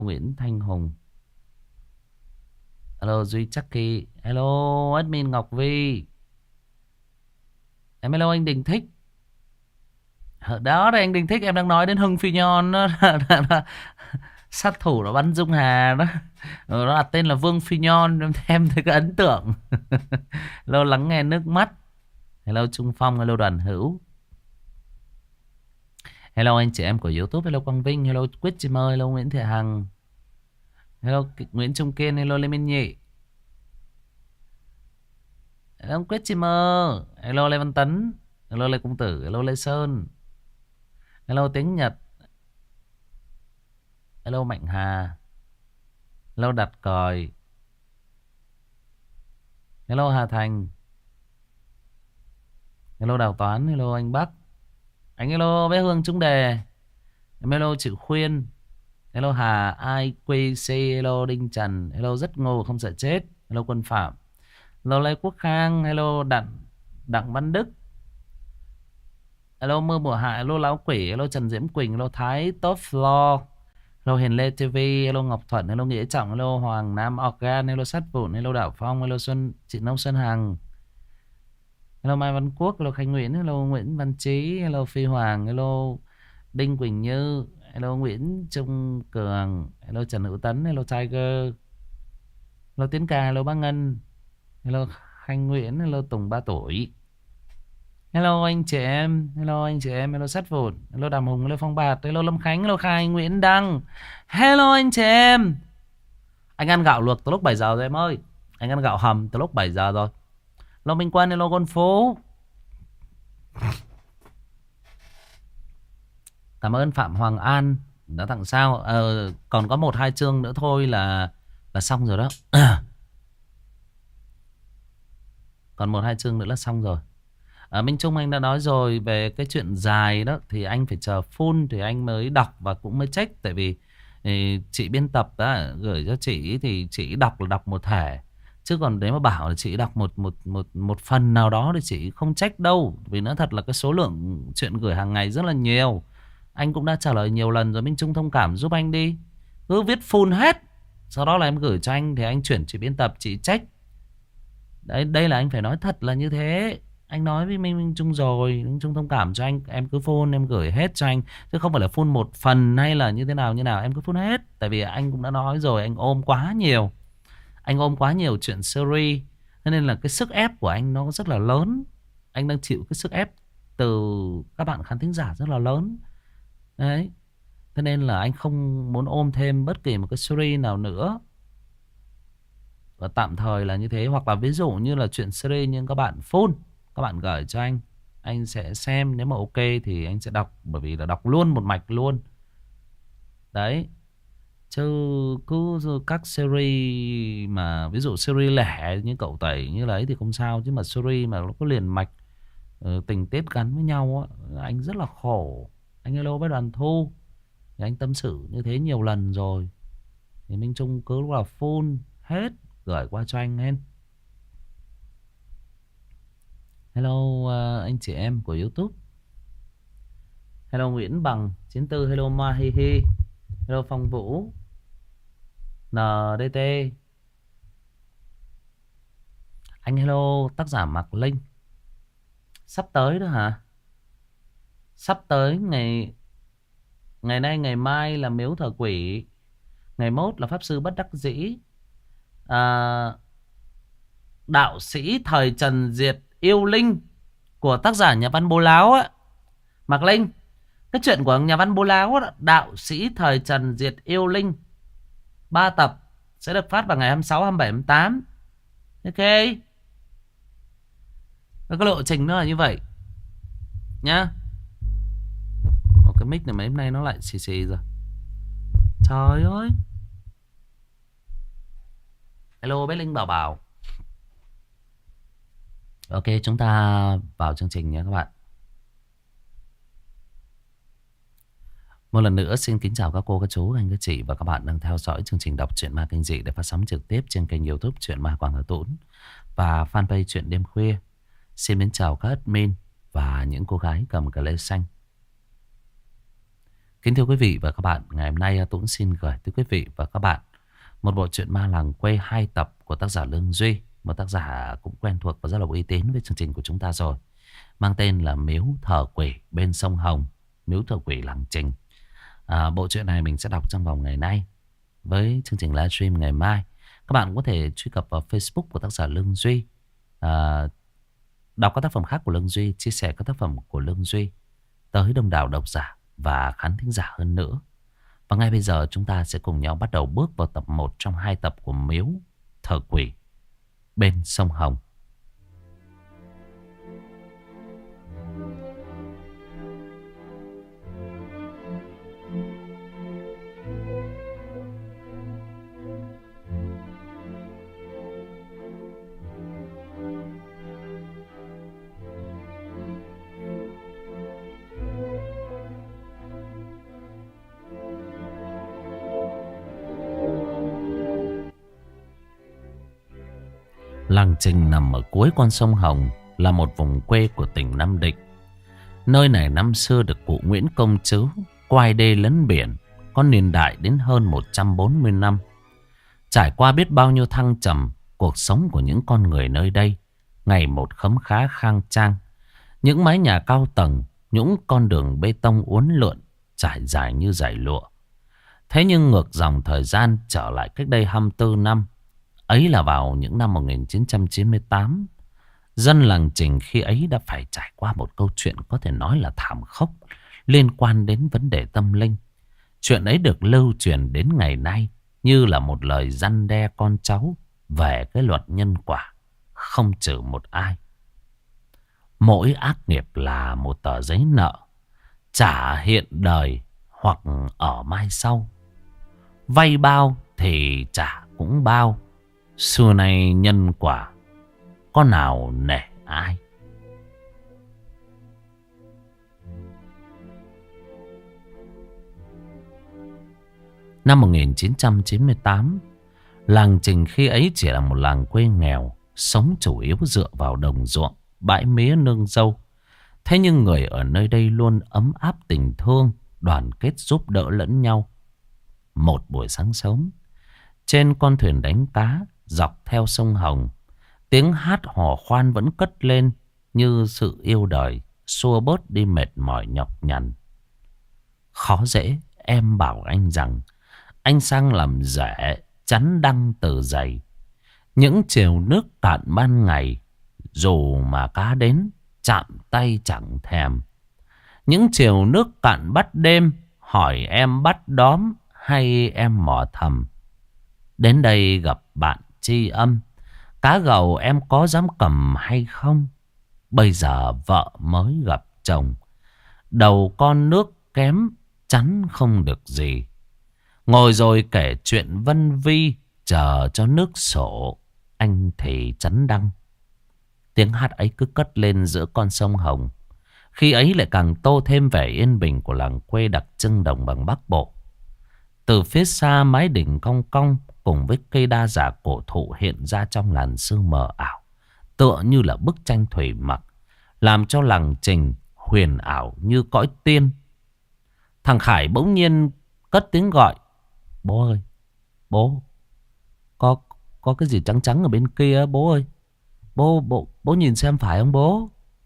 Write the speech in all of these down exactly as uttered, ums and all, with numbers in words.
Nguyễn Thanh Hùng. Hello Duy Chucky. Hello admin Ngọc Vi. Em hello anh Đình Thích. Đó đây anh Đình Thích, em đang nói đến Hưng Phi Nhon đó. Sát thủ nó bắn Dung Hà đó. Ừ, nó đặt tên là Vương Phi Nhon, em em thấy cái ấn tượng. Hello lắng nghe nước mắt. Hello Trung Phong. Hello Đoàn Hữu. Hello anh chị em của YouTube. Hello Quang Vinh. Hello Quyết Chim ơi. Hello Nguyễn Thị Hằng. Hello Nguyễn Trung Kiên. Hello Lê Minh Nhị. Hello Quyết Chim mơ. Hello Lê Văn Tấn. Hello Lê Công Tử. Hello Lê Sơn. Hello Tiếng Nhật. Hello Mạnh Hà. Hello Đặt Còi. Hello Hà Thành. Hello Đào Toán. Hello anh Bắc. Anh hello bé Hương trúng đề. Hello Chữ Khuyên. Hello Hà I Q C. Hello Đinh Trần. Hello Rất Ngô Không Sợ Chết. Hello Quân Phạm. Hello Lê Quốc Khang. Hello Đặng Đặng Văn Đức. Hello Mưa Mùa Hạ. Hello Lão Quỷ. Hello Trần Diễm Quỳnh. Hello Thái Top Floor. Hello Hiền Lê ti vi. Hello Ngọc Thuận. Hello Nghĩa Trọng. Hello Hoàng Nam Organ. Hello Sắt Vụn. Hello Đạo Phong. Hello Xuân Chị Nông Xuân Hằng. Hello Mai Văn Quốc. Hello Khánh Nguyễn. Hello Nguyễn Văn Trí. Hello Phi Hoàng. Hello Đinh Quỳnh Như. Hello Nguyễn Trung Cường. Hello Trần Hữu Tấn. Hello Tiger. Hello Tiến Ca. Hello Bác Ngân. Hello Khanh Nguyễn. Hello Tùng ba tuổi. Hello anh chị em. Hello anh chị em. Hello Sắt Vụn. Hello Đàm Hùng. Hello Phong Bạt. Hello Lâm Khánh. Hello Khai Nguyễn Đăng. Hello anh chị em. Anh ăn gạo luộc từ lúc bảy giờ rồi em ơi. Anh ăn gạo hầm từ lúc bảy giờ rồi. Hello Minh Quân. Hello Con Phố. Cảm ơn Phạm Hoàng An đã tặng sao. ờ, Còn có một hai chương nữa thôi là Là xong rồi đó. Còn một hai chương nữa là xong rồi. À, Minh Trung anh đã nói rồi về cái chuyện dài đó thì anh phải chờ full thì anh mới đọc và cũng mới check. Tại vì thì chị biên tập đã gửi cho chị thì chị đọc là đọc một thể, chứ còn nếu mà bảo là chị đọc một một một một phần nào đó thì chị không check đâu. Vì nó thật là cái số lượng chuyện gửi hàng ngày rất là nhiều. Anh cũng đã trả lời nhiều lần rồi. Minh Trung thông cảm giúp anh đi, cứ viết full hết, sau đó là em gửi cho anh thì anh chuyển chị biên tập chị check. Đấy, đây là anh phải nói thật là như thế. Anh nói với Minh Minh Trung rồi, Minh Trung thông cảm cho anh, em cứ phone em gửi hết cho anh, chứ không phải là phone một phần hay là như thế nào như nào, em cứ phone hết. Tại vì anh cũng đã nói rồi, anh ôm quá nhiều, anh ôm quá nhiều chuyện series, cho nên là cái sức ép của anh nó rất là lớn. Anh đang chịu cái sức ép từ các bạn khán thính giả rất là lớn. Đấy, cho nên là anh không muốn ôm thêm bất kỳ một cái series nào nữa. Và tạm thời là như thế. Hoặc là ví dụ như là chuyện series nhưng các bạn full, các bạn gửi cho anh, anh sẽ xem, nếu mà ok thì anh sẽ đọc. Bởi vì là đọc luôn một mạch luôn. Đấy. Chứ cứ các series mà ví dụ series lẻ như cậu tẩy như đấy thì không sao. Chứ mà series mà nó có liền mạch, ừ, tình tiết gắn với nhau á, anh rất là khổ. Anh hello với Đoàn Thu thì anh tâm sự như thế nhiều lần rồi. Thì Minh Trung cứ là full hết gửi qua cho anh hết. Hello uh, anh chị em của YouTube. Hello Nguyễn Bằng chín tư. Hello Ma Hi Hi. Hello Phong Vũ en đê tê. Anh hello tác giả Mạc Linh. Sắp tới đó hả? Sắp tới ngày Ngày nay ngày mai là miếu thờ quỷ, ngày mốt là pháp sư bất đắc dĩ. à, Đạo sĩ thời Trần Diệt yêu linh của tác giả nhà văn Bố Láo á, Mạc Linh. Cái chuyện của nhà văn Bố Láo á, đạo sĩ thời Trần Diệt yêu linh, ba tập sẽ được phát vào ngày hai mươi sáu, hai mươi bảy, hai mươi tám. Ok, cái lộ trình nó là như vậy nhá. Ồ, cái mic này mấy hôm nay nó lại xì xì rồi. Trời ơi. Hello bé Linh Bảo Bảo. Ok, chúng ta vào chương trình nha các bạn. Một lần nữa xin kính chào các cô, các chú, anh, các chị và các bạn đang theo dõi chương trình đọc truyện ma kinh dị để phát sóng trực tiếp trên kênh YouTube Truyện Ma Quảng Hà Tũng và fanpage Truyện Đêm Khuya. Xin mến chào các admin và những cô gái cầm cờ lê xanh. Kính thưa quý vị và các bạn, ngày hôm nay Tuấn xin gửi tới quý vị và các bạn một bộ truyện ma làng quê hai tập của tác giả Lương Duy. Một tác giả cũng quen thuộc và rất là uy tín với chương trình của chúng ta rồi. Mang tên là Miếu Thờ Quỷ Bên Sông Hồng, Miếu Thờ Quỷ Làng Trình. à, Bộ truyện này mình sẽ đọc trong vòng ngày nay, với chương trình livestream ngày mai. Các bạn có thể truy cập vào Facebook của tác giả Lương Duy, à, đọc các tác phẩm khác của Lương Duy, chia sẻ các tác phẩm của Lương Duy tới đông đảo độc giả và khán thính giả hơn nữa. Và ngay bây giờ chúng ta sẽ cùng nhau bắt đầu bước vào tập một trong hai tập của Miếu Thờ Quỷ Bên Sông Hồng. Làng Trình nằm ở cuối con sông Hồng, là một vùng quê của tỉnh Nam Định. Nơi này năm xưa được cụ Nguyễn Công Trứ quai đê lấn biển, có niên đại đến hơn một trăm bốn mươi năm. Trải qua biết bao nhiêu thăng trầm, cuộc sống của những con người nơi đây ngày một khấm khá khang trang. Những mái nhà cao tầng, những con đường bê tông uốn lượn trải dài như dải lụa. Thế nhưng ngược dòng thời gian trở lại cách đây hai mươi tư năm, ấy là vào những năm một nghìn chín trăm chín mươi tám, dân làng Trình khi ấy đã phải trải qua một câu chuyện có thể nói là thảm khốc liên quan đến vấn đề tâm linh. Chuyện ấy được lưu truyền đến ngày nay như là một lời răn đe con cháu về cái luật nhân quả, không trừ một ai. Mỗi ác nghiệp là một tờ giấy nợ, trả hiện đời hoặc ở mai sau. Vay bao thì trả cũng bao. Xưa nay nhân quả có nào nể ai. Năm một nghìn chín trăm chín mươi tám, làng Trình khi ấy chỉ là một làng quê nghèo, sống chủ yếu dựa vào đồng ruộng, bãi mía nương dâu. Thế nhưng người ở nơi đây luôn ấm áp tình thương, đoàn kết giúp đỡ lẫn nhau. Một buổi sáng sớm, trên con thuyền đánh cá dọc theo sông Hồng, tiếng hát hò khoan vẫn cất lên như sự yêu đời, xua bớt đi mệt mỏi nhọc nhằn. Khó dễ em bảo anh rằng anh sang làm rể chắn đăng từ dày. Những chiều nước cạn ban ngày, dù mà cá đến chạm tay chẳng thèm. Những chiều nước cạn bắt đêm, hỏi em bắt đóm hay em mò thầm. Đến đây gặp bạn tri âm, cá gầu em có dám cầm hay không? Bây giờ vợ mới gặp chồng, đầu con nước kém chắn không được gì. Ngồi rồi kể chuyện Vân Vi, chờ cho nước sổ, anh thì chắn đăng. Tiếng hát ấy cứ cất lên giữa con sông Hồng, khi ấy lại càng tô thêm vẻ yên bình của làng quê đặc trưng đồng bằng Bắc Bộ. Từ phía xa, mái đỉnh cong cong cùng với cây đa giả cổ thụ hiện ra trong làn sương mờ ảo, tựa như là bức tranh thủy mặc, làm cho làng Trình huyền ảo như cõi tiên. Thằng Khải bỗng nhiên cất tiếng gọi: "Bố ơi, bố, có có cái gì trắng trắng ở bên kia bố ơi. Bố bố bố nhìn xem phải không bố?"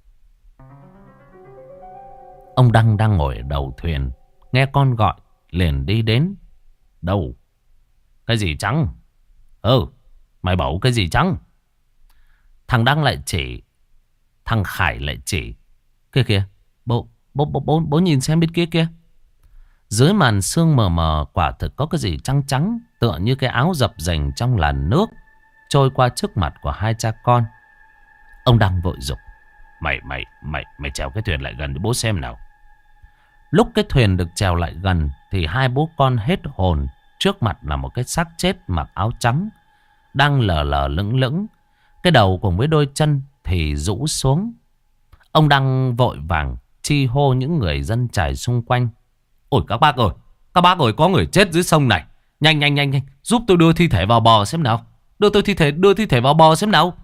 Ông Đăng đang ngồi ở đầu thuyền, nghe con gọi liền đi đến. "Đâu? Cái gì trắng? Ừ, mày bảo cái gì trắng?" Thằng Đăng lại chỉ, thằng Khải lại chỉ: "Kia kìa, bố bố bố bố, bố nhìn xem bên kia kìa." Dưới màn sương mờ mờ quả thực có cái gì trắng trắng, tựa như cái áo dập dềnh trong làn nước, trôi qua trước mặt của hai cha con. Ông Đăng vội giục: Mày mày mày mày trèo cái thuyền lại gần để bố xem nào." Lúc cái thuyền được trèo lại gần thì hai bố con hết hồn. Trước mặt là một cái xác chết mặc áo trắng, đang lờ lờ lững lững, cái đầu cùng với đôi chân thì rũ xuống. Ông Đăng vội vàng chi hô những người dân chài xung quanh: "Ôi các bác ơi, các bác ơi, có người chết dưới sông này. Nhanh nhanh nhanh nhanh, giúp tôi đưa thi thể vào bờ xem nào. Đưa tôi thi thể, đưa thi thể vào bờ xem nào."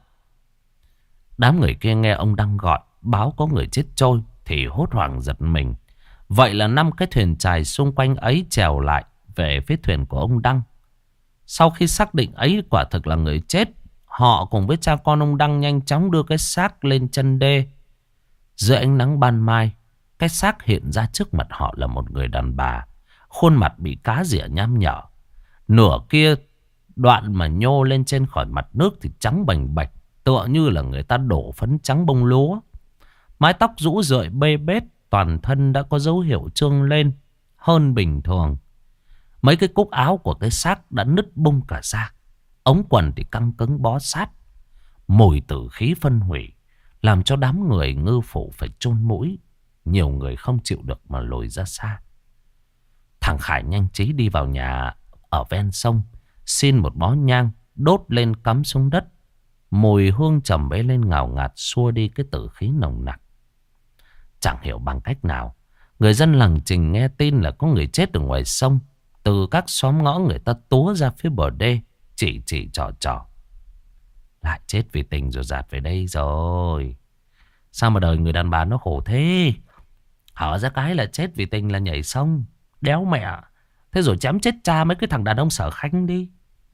Đám người kia nghe ông Đăng gọi báo có người chết trôi thì hốt hoảng giật mình, Vậy là năm cái thuyền chài xung quanh ấy trèo lại về phía thuyền của ông Đăng. Sau khi xác định ấy quả thực là người chết, họ cùng với cha con ông Đăng nhanh chóng đưa cái xác lên chân đê. Dưới ánh nắng ban mai, cái xác hiện ra trước mặt họ là một người đàn bà. Khuôn mặt bị cá rỉa nham nhở. Nửa kia đoạn mà nhô lên trên khỏi mặt nước thì trắng bềnh bạch, tựa như là người ta đổ phấn trắng bông lúa. Mái tóc rũ rượi bê bết, toàn thân đã có dấu hiệu trương lên hơn bình thường. Mấy cái cúc áo của cái xác đã nứt bung cả ra. Ống quần thì căng cứng bó sát. Mùi tử khí phân hủy làm cho đám người ngư phủ phải chôn mũi. Nhiều người không chịu được mà lùi ra xa. Thằng Khải nhanh trí đi vào nhà ở ven sông, xin một bó nhang đốt lên cắm xuống đất. Mùi hương trầm bế lên ngào ngạt xua đi cái tử khí nồng nặc. Chẳng hiểu bằng cách nào, người dân làng Trình nghe tin là có người chết ở ngoài sông. Từ các xóm ngõ người ta túa ra phía bờ đê, chỉ chỉ trò trò. Lại chết vì tình rồi dạt về đây rồi. Sao mà đời người đàn bà nó khổ thế? Hở ra cái là chết vì tình là nhảy sông. Đéo mẹ. Thế rồi chém chết cha mấy cái thằng đàn ông Sở Khanh đi.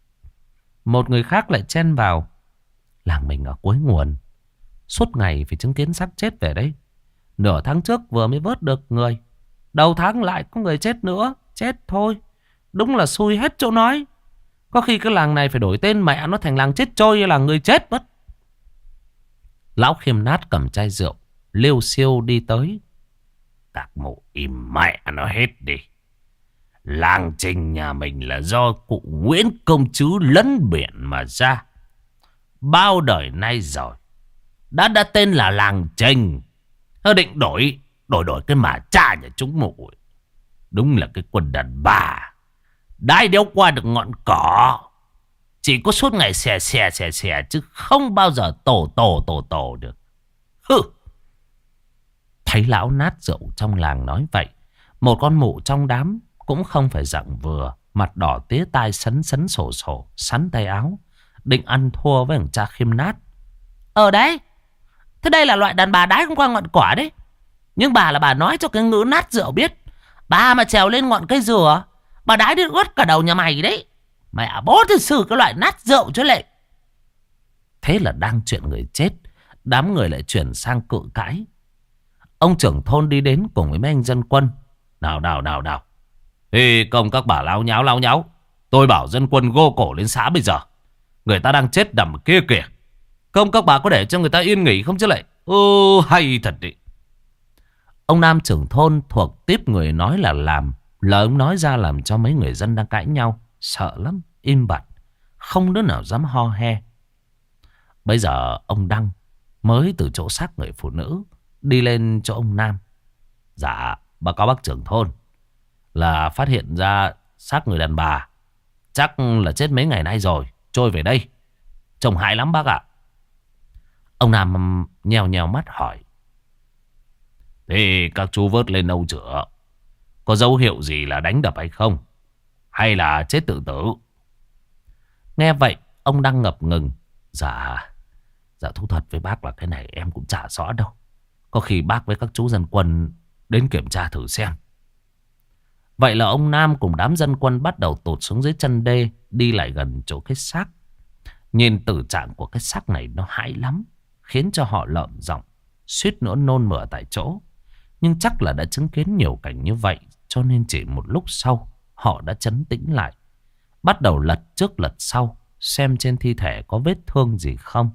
Một người khác lại chen vào. Làng mình ở cuối nguồn, suốt ngày phải chứng kiến xác chết về đây. Nửa tháng trước vừa mới vớt được người, đầu tháng lại có người chết nữa. Chết thôi. Đúng là xui hết chỗ nói. Có khi cái làng này phải đổi tên mẹ nó thành làng chết trôi hay là người chết mất. Lão Khiêm Nát cầm chai rượu liêu xiêu đi tới. Các mụ im mẹ nó hết đi. Làng Trình nhà mình là do cụ Nguyễn Công Trứ lấn biển mà ra. Bao đời nay rồi Đã đã tên là làng Trình. Nó định đổi Đổi đổi cái mà cha nhà chúng mụ. Đúng là cái quân đàn bà đãi đéo qua được ngọn cỏ. Chỉ có suốt ngày xè xè xè xè, chứ không bao giờ tổ tổ tổ tổ được. Hừ. Thấy lão nát rượu trong làng nói vậy, một con mụ trong đám cũng không phải dạng vừa, mặt đỏ tía tai sấn sấn sổ sổ, sắn tay áo, định ăn thua với thằng cha Khiêm Nát. Ờ đấy, thế đây là loại đàn bà đái không qua ngọn cỏ đấy. Nhưng bà là bà nói cho cái ngữ nát rượu biết. Bà mà trèo lên ngọn cây dừa, bà đái đi ướt cả đầu nhà mày đấy. Mẹ bố thì xử cái loại nát rượu chứ lệ. Thế là đang chuyện người chết, đám người lại chuyển sang cự cãi. Ông trưởng thôn đi đến cùng với mấy anh dân quân. Nào nào nào nào, ê công các bà láo nháo láo nháo. Tôi bảo dân quân gô cổ lên xã bây giờ. Người ta đang chết nằm kia kìa. Công các bà có để cho người ta yên nghỉ không chứ lại. Ô hay thật đấy. Ông Nam trưởng thôn thuộc tiếp người nói là làm. Lời ông nói ra làm cho mấy người dân đang cãi nhau sợ lắm, im bặt, không đứa nào dám ho he. Bây giờ ông Đăng mới từ chỗ xác người phụ nữ đi lên chỗ ông Nam. Dạ báo cáo bác trưởng thôn, là phát hiện ra xác người đàn bà, chắc là chết mấy ngày nay rồi, trôi về đây. Trông hại lắm bác ạ. Ông Nam nhèo nhèo mắt hỏi. Thế các chú vớt lên âu chữa, có dấu hiệu gì là đánh đập hay không? Hay là chết tự tử? Nghe vậy ông Đăng ngập ngừng. Dạ Dạ thú thật với bác là cái này em cũng chả rõ đâu. Có khi bác với các chú dân quân đến kiểm tra thử xem. Vậy là ông Nam cùng đám dân quân bắt đầu tụt xuống dưới chân đê, đi lại gần chỗ cái xác. Nhìn tử trạng của cái xác này nó hãi lắm, khiến cho họ lợm giọng, suýt nữa nôn mửa tại chỗ. Nhưng chắc là đã chứng kiến nhiều cảnh như vậy, cho nên chỉ một lúc sau họ đã trấn tĩnh lại, bắt đầu lật trước lật sau, xem trên thi thể có vết thương gì không.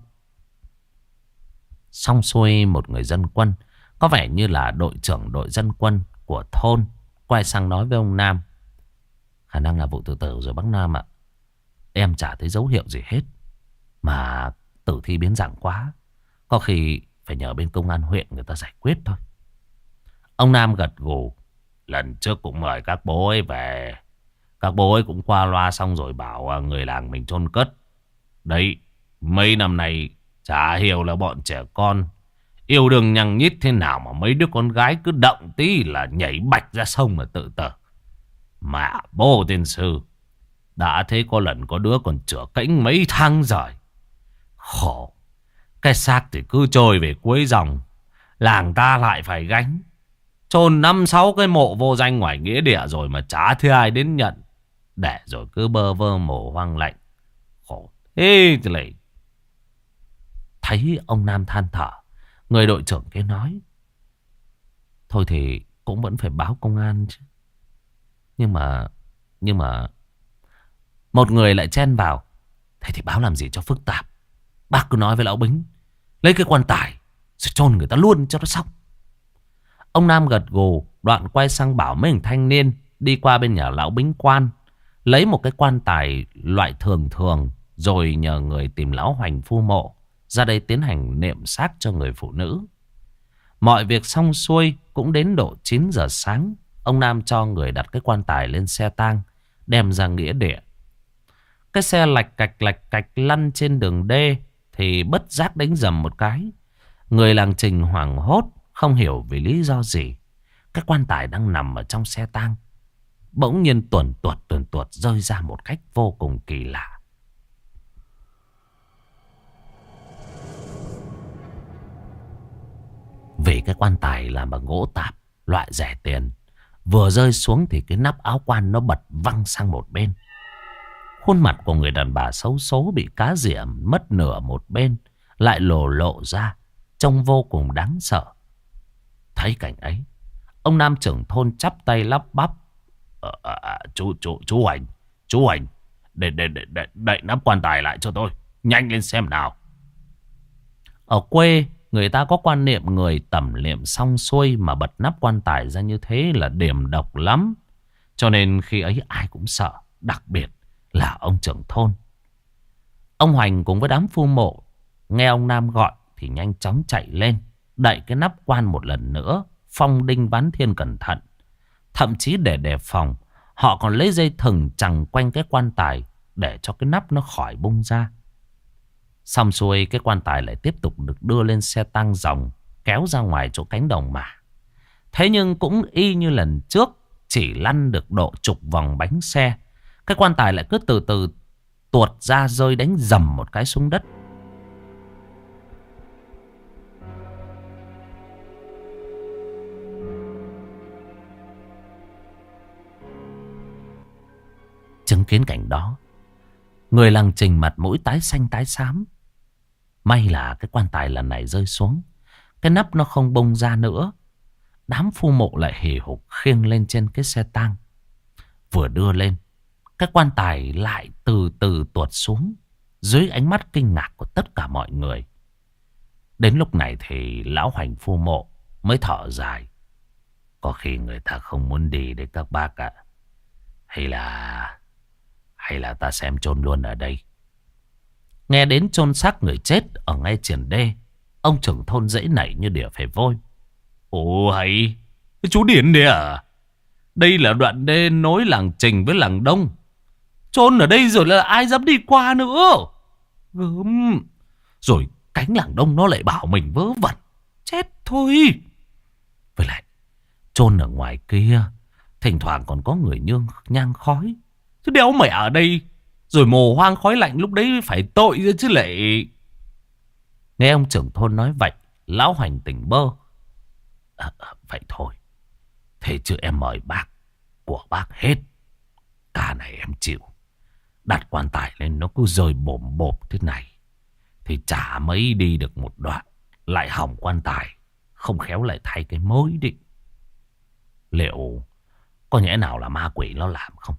Xong xuôi, một người dân quân, có vẻ như là đội trưởng đội dân quân của thôn, quay sang nói với ông Nam. Khả năng là vụ tự tử rồi bác Nam ạ. Em chả thấy dấu hiệu gì hết, mà tử thi biến dạng quá, có khi phải nhờ bên công an huyện người ta giải quyết thôi. Ông Nam gật gù. Lần trước cũng mời các bố ấy về, các bố ấy cũng qua loa xong rồi bảo người làng mình chôn cất. Đấy, mấy năm nay chả hiểu là bọn trẻ con yêu đương nhăng nhít thế nào mà mấy đứa con gái cứ động tí là nhảy bạch ra sông mà tự tử. Mà bố tiên sư, đã thấy có lần có đứa còn chữa cẫng mấy tháng rồi. Khổ, cái xác thì cứ trôi về cuối dòng, làng ta lại phải gánh. chôn năm sáu cái mộ vô danh ngoài nghĩa địa rồi mà chả thấy ai đến nhận. Để rồi cứ bơ vơ mồ hoang lạnh. Khổ thế thì lại. Thấy ông Nam than thở, người đội trưởng kia nói: thôi thì cũng vẫn phải báo công an chứ. Nhưng mà Nhưng mà một người lại chen vào: thế thì báo làm gì cho phức tạp. Bác cứ nói với lão Bính lấy cái quan tài rồi chôn người ta luôn cho nó xong. Ông Nam gật gù, đoạn quay sang bảo mấy thằng thanh niên đi qua bên nhà lão Bính Quan, lấy một cái quan tài loại thường thường, rồi nhờ người tìm lão Hoành phu mộ ra đây tiến hành niệm xác cho người phụ nữ. Mọi việc xong xuôi, cũng đến độ chín giờ sáng. Ông Nam cho người đặt cái quan tài lên xe tang, đem ra nghĩa địa. Cái xe lạch cạch lạch cạch lăn trên đường đê thì bất giác đánh dầm một cái. Người làng Trình hoảng hốt, không hiểu vì lý do gì. Cái quan tài đang nằm ở trong xe tang bỗng nhiên tuần tuột tuần tuột rơi ra một cách vô cùng kỳ lạ. Vì cái quan tài làm bằng gỗ tạp, loại rẻ tiền, vừa rơi xuống thì cái nắp áo quan nó bật văng sang một bên. Khuôn mặt của người đàn bà xấu số bị cá rỉa mất nửa một bên lại lồ lộ ra, trông vô cùng đáng sợ. Thấy cảnh ấy, ông Nam trưởng thôn chắp tay lắp bắp: ờ, à, à, chú chú chú Hoành, chú Hoành, để để để để đậy nắp quan tài lại cho tôi, nhanh lên xem nào. Ở quê người ta có quan niệm người tẩm liệm xong xuôi mà bật nắp quan tài ra như thế là điểm độc lắm. Cho nên khi ấy ai cũng sợ, đặc biệt là ông trưởng thôn. Ông Hoành cùng với đám phu mộ nghe ông Nam gọi thì nhanh chóng chạy lên, đậy cái nắp quan một lần nữa, phong đinh ván thiên cẩn thận. Thậm chí để đề phòng, họ còn lấy dây thừng chằng quanh cái quan tài để cho cái nắp nó khỏi bung ra. Xong xuôi, cái quan tài lại tiếp tục được đưa lên xe tang ròng, kéo ra ngoài chỗ cánh đồng mả. Thế nhưng cũng y như lần trước, chỉ lăn được độ chục vòng bánh xe, cái quan tài lại cứ từ từ tuột ra, rơi đánh dầm một cái xuống đất. Chứng kiến cảnh đó, người làng Trình mặt mũi tái xanh tái xám. May là cái quan tài lần này rơi xuống, cái nắp nó không bung ra nữa. Đám phu mộ lại hì hục khiêng lên trên cái xe tang. Vừa đưa lên, cái quan tài lại từ từ tuột xuống dưới ánh mắt kinh ngạc của tất cả mọi người. Đến lúc này thì lão Hoành phu mộ mới thở dài: có khi người ta không muốn đi đấy các bác ạ. Hay là Hay là ta xem chôn luôn ở đây. Nghe đến chôn xác người chết ở ngay triển đê, ông trưởng thôn dãy nảy như đỉa phải vôi. Ồ hay, chú điển đấy à? Đây là đoạn đê nối làng Trình với làng Đông. Chôn ở đây rồi là ai dám đi qua nữa. Gớm. Rồi cánh làng Đông nó lại bảo mình vớ vẩn. Chết thôi. Với lại chôn ở ngoài kia, thỉnh thoảng còn có người nhương nhang khói. Chứ đéo mẹ ở đây rồi mồ hoang khói lạnh, lúc đấy phải tội ra chứ lại. Nghe ông trưởng thôn nói vậy, lão Hoành tỉnh bơ. À, vậy thôi, thế chứ em mời bác của bác hết. Cả này em chịu. Đặt quan tài lên nó cứ rơi bồm bộp thế này thì chả mấy đi được một đoạn, lại hỏng quan tài, không khéo lại thay cái mới đi. Liệu có nhẽ nào là ma quỷ nó làm không?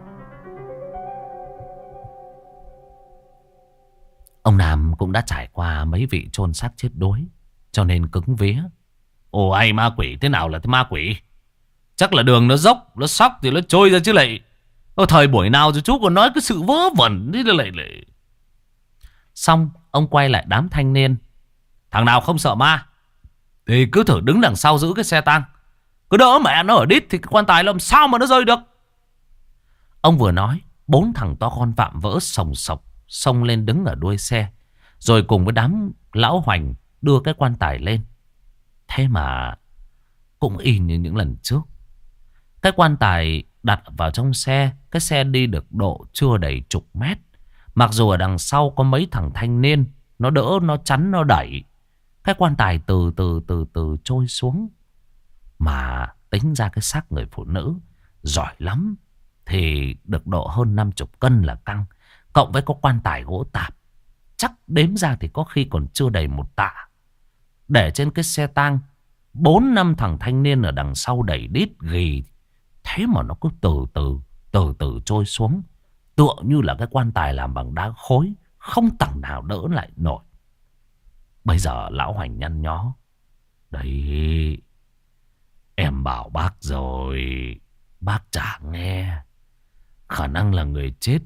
Ông Nam cũng đã trải qua mấy vị chôn xác chết đuối, cho nên cứng vía. Ồ ai ma quỷ, thế nào là thế ma quỷ? Chắc là đường nó dốc, nó sóc thì nó trôi ra chứ lại. Ở thời buổi nào rồi chú còn nói cái sự vớ vẩn thế lại lại. Xong ông quay lại đám thanh niên: thằng nào không sợ ma thì cứ thử đứng đằng sau giữ cái xe tang. Cứ đỡ mẹ nó ở đít thì cái quan tài làm sao mà nó rơi được. Ông vừa nói, bốn thằng to con vạm vỡ sồng sộc xông lên đứng ở đuôi xe, rồi cùng với đám lão Hoành đưa cái quan tài lên. Thế mà cũng y như những lần trước, cái quan tài đặt vào trong xe, cái xe đi được độ chưa đầy chục mét. Mặc dù ở đằng sau có mấy thằng thanh niên, nó đỡ, nó chắn, nó đẩy, cái quan tài từ từ từ từ trôi xuống. Mà tính ra cái xác người phụ nữ giỏi lắm thì được độ hơn năm chục cân là căng. Cộng với có quan tài gỗ tạp, chắc đếm ra thì có khi còn chưa đầy một tạ. Để trên cái xe tang, bốn năm thằng thanh niên ở đằng sau đẩy đít ghì. Thế mà nó cứ từ từ, từ từ trôi xuống. Tựa như là cái quan tài làm bằng đá khối, không tầng nào đỡ lại nổi. Bây giờ lão Hoành nhăn nhó. Đấy, em bảo bác rồi, bác chả nghe. Khả năng là người chết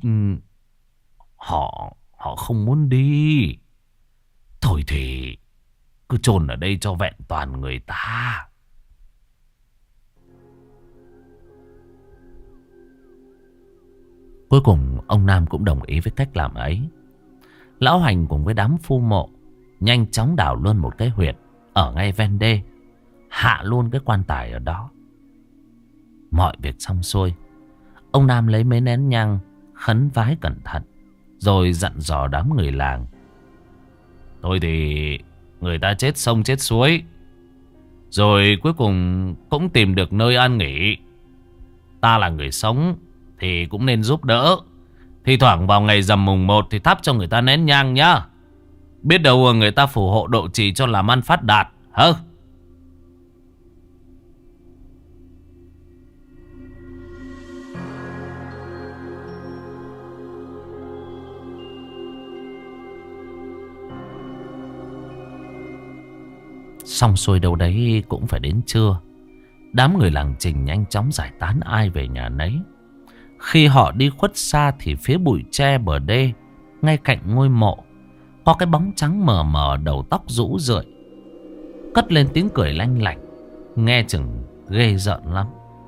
Họ Họ không muốn đi. Thôi thì cứ chôn ở đây cho vẹn toàn người ta. Cuối cùng ông Nam cũng đồng ý với cách làm ấy. Lão Hành cùng với đám phu mộ nhanh chóng đào luôn một cái huyệt ở ngay ven đê, hạ luôn cái quan tài ở đó. Mọi việc xong xuôi, ông Nam lấy mấy nén nhang khấn vái cẩn thận, rồi dặn dò đám người làng. Thôi thì người ta chết sông chết suối, rồi cuối cùng cũng tìm được nơi an nghỉ. Ta là người sống thì cũng nên giúp đỡ. Thì thoảng vào ngày rằm mùng một thì thắp cho người ta nén nhang nhá. Biết đâu người ta phù hộ độ trì cho làm ăn phát đạt hả? Xong xuôi đâu đấy cũng phải đến trưa. Đám người làng Trình nhanh chóng giải tán ai về nhà nấy. Khi họ đi khuất xa thì phía bụi tre bờ đê, ngay cạnh ngôi mộ, có cái bóng trắng mờ mờ, đầu tóc rũ rượi, cất lên tiếng cười lanh lảnh, nghe chừng ghê rợn lắm.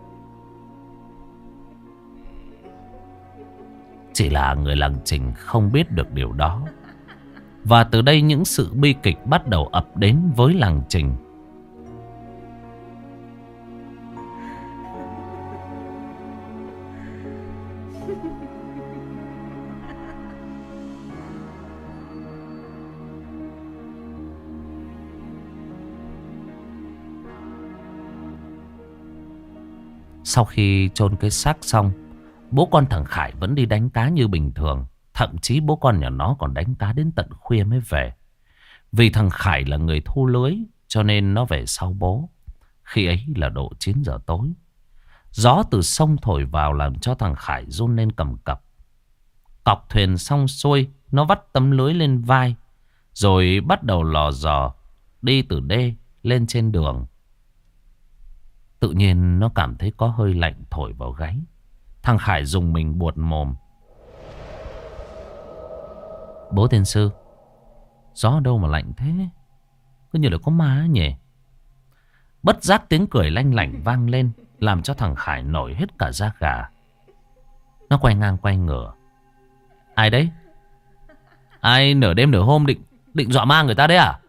Chỉ là người làng Trình không biết được điều đó. Và từ đây những sự bi kịch bắt đầu ập đến với làng Trình. Sau khi chôn cái xác xong, bố con thằng Khải vẫn đi đánh cá như bình thường. Thậm chí bố con nhà nó còn đánh cá đến tận khuya mới về. Vì thằng Khải là người thu lưới, cho nên nó về sau bố. Khi ấy là độ chín giờ tối. Gió từ sông thổi vào làm cho thằng Khải run lên cầm cập. Cọc thuyền xong xuôi, nó vắt tấm lưới lên vai, rồi bắt đầu lò dò đi từ đê lên trên đường. Tự nhiên nó cảm thấy có hơi lạnh thổi vào gáy. Thằng Khải dùng mình buột mồm. Bố tiên sư, gió đâu mà lạnh thế? Cứ như là có ma ấy nhỉ? Bất giác tiếng cười lanh lảnh vang lên, làm cho thằng Khải nổi hết cả da gà. Nó quay ngang quay ngửa. Ai đấy? Ai nửa đêm nửa hôm định định dọa ma người ta đấy à?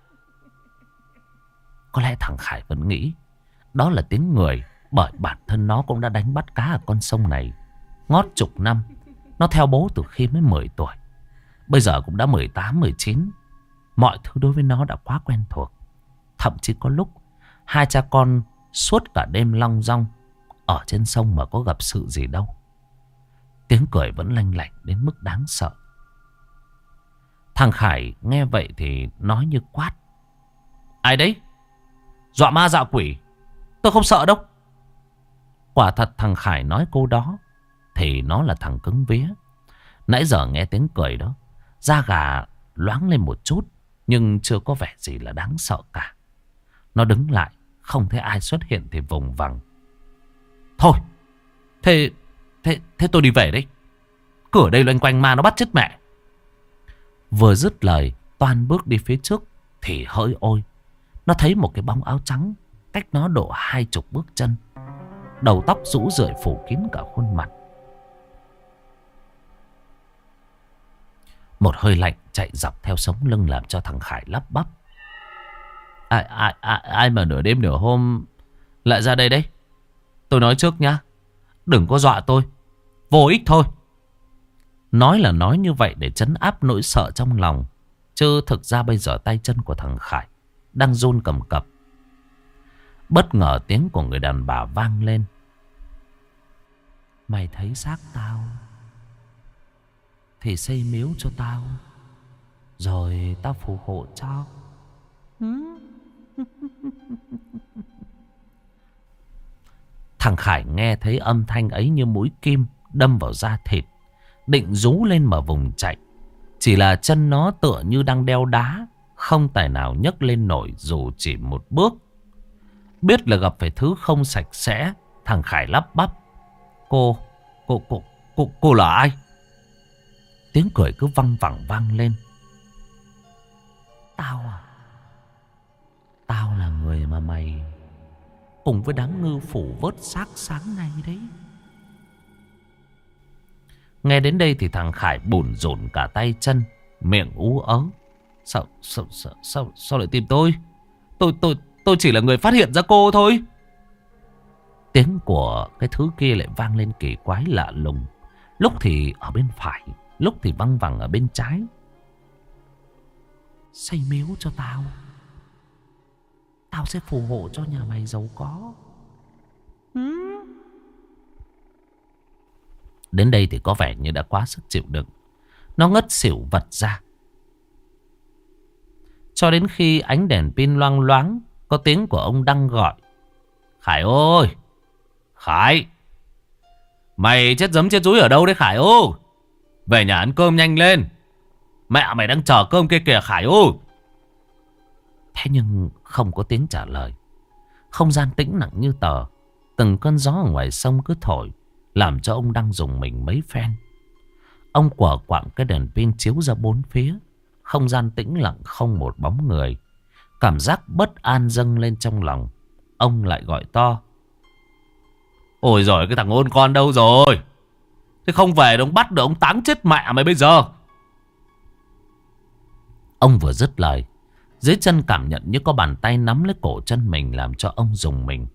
Có lẽ thằng Khải vẫn nghĩ đó là tiếng người, bởi bản thân nó cũng đã đánh bắt cá ở con sông này ngót chục năm. Nó theo bố từ khi mới mười tuổi. Bây giờ cũng đã mười tám, mười chín. Mọi thứ đối với nó đã quá quen thuộc. Thậm chí có lúc hai cha con suốt cả đêm long dong ở trên sông mà có gặp sự gì đâu. Tiếng cười vẫn lanh lảnh đến mức đáng sợ. Thằng Khải nghe vậy thì nói như quát. Ai đấy? Dọa ma dọa quỷ? Tôi không sợ đâu. Quả thật thằng Khải nói câu đó thì nó là thằng cứng vía. Nãy giờ nghe tiếng cười đó, da gà loáng lên một chút, nhưng chưa có vẻ gì là đáng sợ cả. Nó đứng lại, không thấy ai xuất hiện thì vùng vằng. Thôi, thế, thế, thế tôi đi về đây. Cửa đây loanh quanh ma nó bắt chết mẹ. Vừa dứt lời, toan bước đi phía trước thì hỡi ôi, nó thấy một cái bóng áo trắng cách nó độ hai chục bước chân. Đầu tóc rũ rượi phủ kín cả khuôn mặt. Một hơi lạnh chạy dọc theo sống lưng làm cho thằng Khải lắp bắp. Ai, ai, ai, ai mà nửa đêm nửa hôm lại ra đây đấy? Tôi nói trước nhá, đừng có dọa tôi, vô ích thôi. Nói là nói như vậy để trấn áp nỗi sợ trong lòng, chứ thực ra bây giờ tay chân của thằng Khải đang run cầm cập. Bất ngờ tiếng của người đàn bà vang lên. Mày thấy xác tao thì xây miếu cho tao, rồi tao phù hộ cho. Thằng Khải nghe thấy âm thanh ấy như mũi kim đâm vào da thịt, định rú lên mà vùng chạy. Chỉ là chân nó tựa như đang đeo đá, không tài nào nhấc lên nổi dù chỉ một bước. Biết là gặp phải thứ không sạch sẽ, thằng Khải lắp bắp. Cô, cô, cô, cô, cô là ai? Tiếng cười cứ văng vẳng vang lên. Tao à? Tao là người mà mày cùng với đám ngư phủ vớt xác sáng nay đấy. Nghe đến đây thì thằng Khải bủn rủn cả tay chân, miệng ú ớ. Sao, sao, sao, sao, sao lại tìm tôi? Tôi, tôi, tôi chỉ là người phát hiện ra cô thôi. Tiếng của cái thứ kia lại vang lên kỳ quái lạ lùng. Lúc thì ở bên phải, lúc thì văng vẳng ở bên trái. Xây miếu cho tao, tao sẽ phù hộ cho nhà mày giàu có. ừ. Đến đây thì có vẻ như đã quá sức chịu đựng. Nó ngất xỉu vật ra. Cho đến khi ánh đèn pin loang loáng, có tiếng của ông Đăng gọi. Khải ơi! Khải! Mày chết giấm chết dúi ở đâu đấy Khải ơi? Về nhà ăn cơm nhanh lên. Mẹ mày đang chờ cơm kia kìa Khải ơi! Thế nhưng không có tiếng trả lời. Không gian tĩnh lặng như tờ. Từng cơn gió ở ngoài sông cứ thổi, làm cho ông Đăng dùng mình mấy phen. Ông quở quạng cái đèn pin chiếu ra bốn phía. Không gian tĩnh lặng không một bóng người. Cảm giác bất an dâng lên trong lòng. Ông lại gọi to. Ôi giời, cái thằng ôn con đâu rồi? Thế không về ông bắt được ông táng chết mẹ mày bây giờ. Ông vừa dứt lời, dưới chân cảm nhận như có bàn tay nắm lấy cổ chân mình, làm cho ông rùng mình.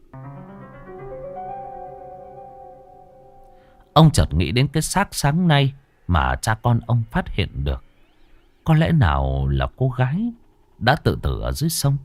Ông chợt nghĩ đến cái xác sáng nay mà cha con ông phát hiện được. Có lẽ nào là cô gái đã tự tử ở dưới sông?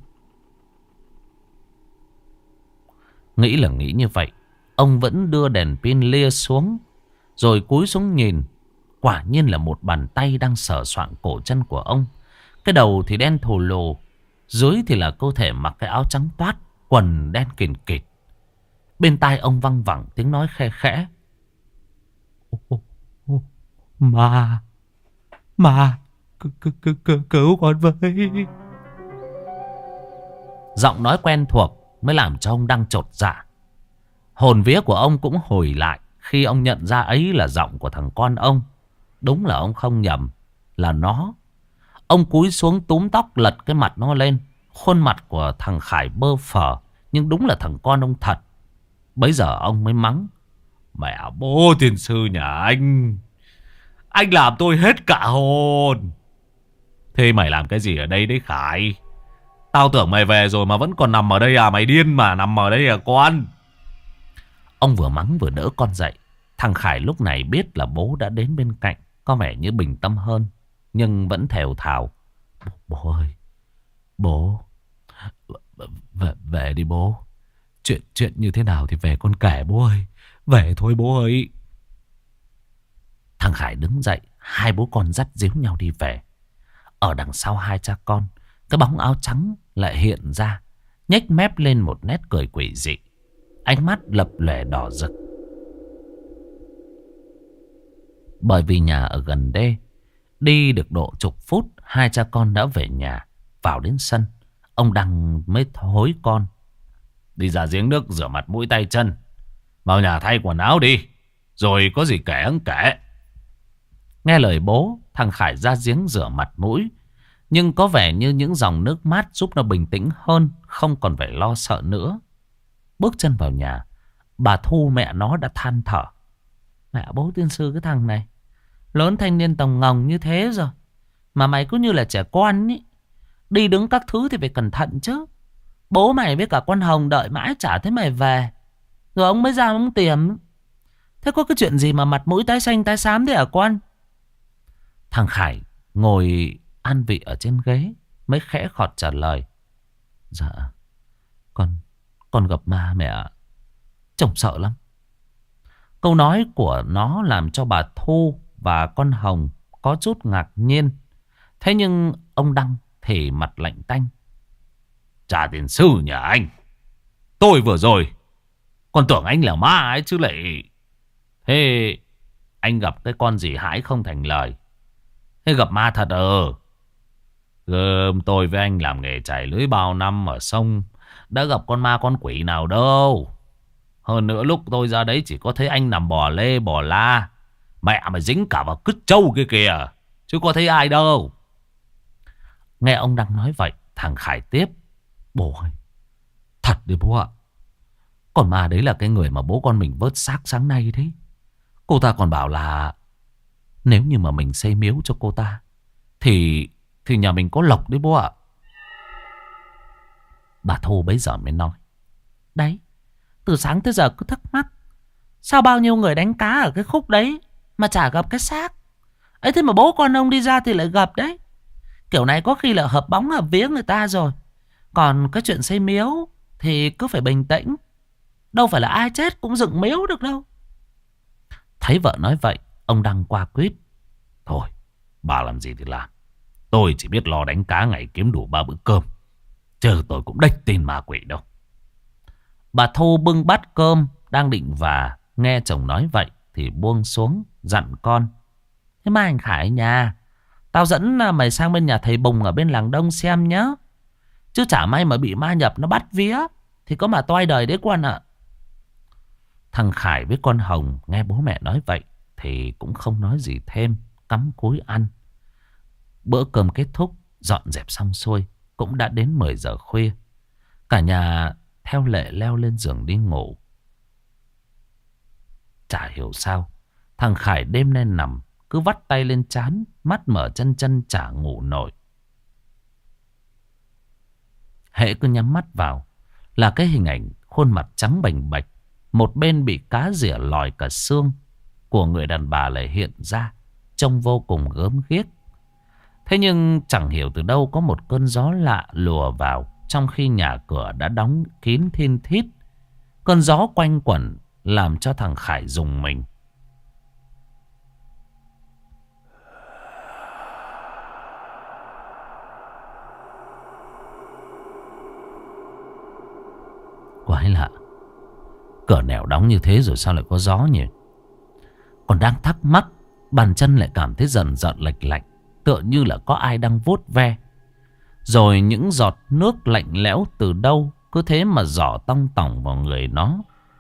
Nghĩ là nghĩ như vậy, ông vẫn đưa đèn pin lia xuống, rồi cúi xuống nhìn. Quả nhiên là một bàn tay đang sờ soạng cổ chân của ông. Cái đầu thì đen thù lù, dưới thì là cơ thể mặc cái áo trắng toát, quần đen kìn kịt. Bên tai ông văng vẳng tiếng nói khe khẽ. Ô, ô, mà, mà, cứu, cứu, cứu, cứu con với. Giọng nói quen thuộc mới làm cho ông đang chột dạ. Hồn vía của ông cũng hồi lại khi ông nhận ra ấy là giọng của thằng con ông. Đúng là ông không nhầm, là nó. Ông cúi xuống túm tóc lật cái mặt nó lên. Khuôn mặt của thằng Khải bơ phờ, nhưng đúng là thằng con ông thật. Bấy giờ ông mới mắng. Mẹ bố tiên sư nhà anh, anh làm tôi hết cả hồn. Thế mày làm cái gì ở đây đấy Khải? Tao tưởng mày về rồi mà vẫn còn nằm ở đây à? Mày điên mà nằm ở đây à con? Ông vừa mắng vừa đỡ con dậy. Thằng Khải lúc này biết là bố đã đến bên cạnh, có vẻ như bình tâm hơn, nhưng vẫn thều thào. Bố, bố ơi, bố, về, về đi bố. Chuyện chuyện như thế nào thì về con kể bố ơi. Về thôi bố ơi. Thằng Khải đứng dậy, hai bố con dắt díu nhau đi về. Ở đằng sau hai cha con, cái bóng áo trắng lại hiện ra, nhếch mép lên một nét cười quỷ dị. Ánh mắt lập lòe đỏ rực. Bởi vì nhà ở gần đê, đi được độ chục phút, hai cha con đã về nhà. Vào đến sân, ông Đăng mới hối con. Đi ra giếng nước rửa mặt mũi tay chân, vào nhà thay quần áo đi, rồi có gì kể ấn kể. Nghe lời bố, thằng Khải ra giếng rửa mặt mũi. Nhưng có vẻ như những dòng nước mát giúp nó bình tĩnh hơn, không còn phải lo sợ nữa. Bước chân vào nhà, bà Thu mẹ nó đã than thở. Mẹ bố tiên sư cái thằng này, lớn thanh niên tòng ngồng như thế rồi mà mày cứ như là trẻ con ý. Đi đứng các thứ thì phải cẩn thận chứ. Bố mày với cả con Hồng đợi mãi chả thấy mày về, rồi ông mới ra ông tìm. Thế có cái chuyện gì mà mặt mũi tái xanh tái xám thế hả con? Thằng Khải ngồi an vị ở trên ghế mới khẽ khọt trả lời. Dạ, con Con gặp ma mẹ ạ. Trông sợ lắm. Câu nói của nó làm cho bà Thu và con Hồng có chút ngạc nhiên. Thế nhưng ông Đăng thì mặt lạnh tanh. Trả tiền sư nhà anh. Tôi vừa rồi còn tưởng anh là ma ấy chứ lại. Thế anh gặp cái con gì hãi không thành lời? Thế gặp ma thật ờ? Gơm tôi với anh làm nghề chài lưới bao năm ở sông, đã gặp con ma con quỷ nào đâu. Hơn nữa lúc tôi ra đấy chỉ có thấy anh nằm bò lê bò la. Mẹ mà dính cả vào cứt trâu kia kìa, chứ có thấy ai đâu. Nghe ông Đăng nói vậy, thằng Khải tiếp. Bố ơi, thật đấy bố ạ. Còn ma đấy là cái người mà bố con mình vớt xác sáng nay đấy. Cô ta còn bảo là nếu như mà mình xây miếu cho cô ta Thì Thì nhà mình có lộc đấy bố ạ. Bà Thu bấy giờ mới nói. Đấy, từ sáng tới giờ cứ thắc mắc, sao bao nhiêu người đánh cá ở cái khúc đấy mà chả gặp cái xác ấy, thế mà bố con ông đi ra thì lại gặp đấy. Kiểu này có khi là hợp bóng hợp vía người ta rồi. Còn cái chuyện xây miếu thì cứ phải bình tĩnh. Đâu phải là ai chết cũng dựng miếu được đâu. Thấy vợ nói vậy, ông Đăng qua quýt. Thôi, bà làm gì thì làm. Tôi chỉ biết lo đánh cá ngày kiếm đủ ba bữa cơm, chứ tôi cũng đếch tin ma quỷ đâu. Bà Thu bưng bát cơm đang định vả, nghe chồng nói vậy thì buông xuống dặn con. Thế mai anh Khải nhà, tao dẫn mày sang bên nhà thầy Bùng ở bên làng Đông xem nhá. Chứ chả may mà bị ma nhập nó bắt vía thì có mà toai đời đấy quan ạ. Thằng Khải với con Hồng nghe bố mẹ nói vậy thì cũng không nói gì thêm, cắm cúi ăn. Bữa cơm kết thúc, dọn dẹp xong xuôi, cũng đã đến mười giờ khuya. Cả nhà theo lệ leo lên giường đi ngủ. Chả hiểu sao, thằng Khải đêm nay nằm cứ vắt tay lên trán, mắt mở chân chân chả ngủ nổi. Hễ cứ nhắm mắt vào là cái hình ảnh khuôn mặt trắng bềnh bạch, một bên bị cá rỉa lòi cả xương của người đàn bà lại hiện ra, trông vô cùng gớm ghiếc. Thế nhưng chẳng hiểu từ đâu có một cơn gió lạ lùa vào, trong khi nhà cửa đã đóng kín thin thít. Cơn gió quanh quẩn làm cho thằng Khải rùng mình. Quái lạ, cửa nẻo đóng như thế rồi sao lại có gió nhỉ? Còn đang thắc mắc, bàn chân lại cảm thấy dần dần lệch lạnh, tựa như là có ai đang vuốt ve. Rồi những giọt nước lạnh lẽo từ đâu cứ thế mà rỏ tong tỏng vào người nó.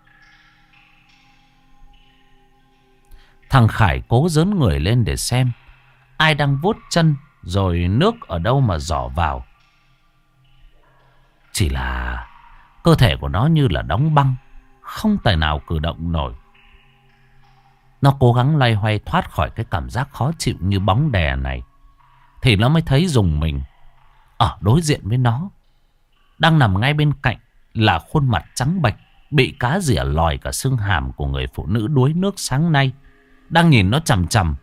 Thằng Khải cố giớn người lên để xem ai đang vuốt chân, rồi nước ở đâu mà rỏ vào. Chỉ là cơ thể của nó như là đóng băng, không tài nào cử động nổi. Nó cố gắng loay hoay thoát khỏi cái cảm giác khó chịu như bóng đè này, thì nó mới thấy rùng mình. Ở đối diện với nó, đang nằm ngay bên cạnh, là khuôn mặt trắng bệch, bị cá rỉa lòi cả xương hàm của người phụ nữ đuối nước sáng nay, đang nhìn nó chằm chằm.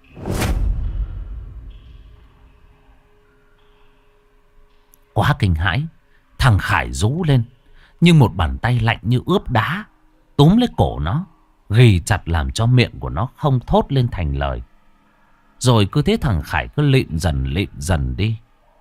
Quá kinh hãi, thằng Khải rú lên, nhưng một bàn tay lạnh như ướp đá túm lấy cổ nó, ghì chặt làm cho miệng của nó không thốt lên thành lời. Rồi cứ thế thằng Khải cứ lịm dần lịm dần đi.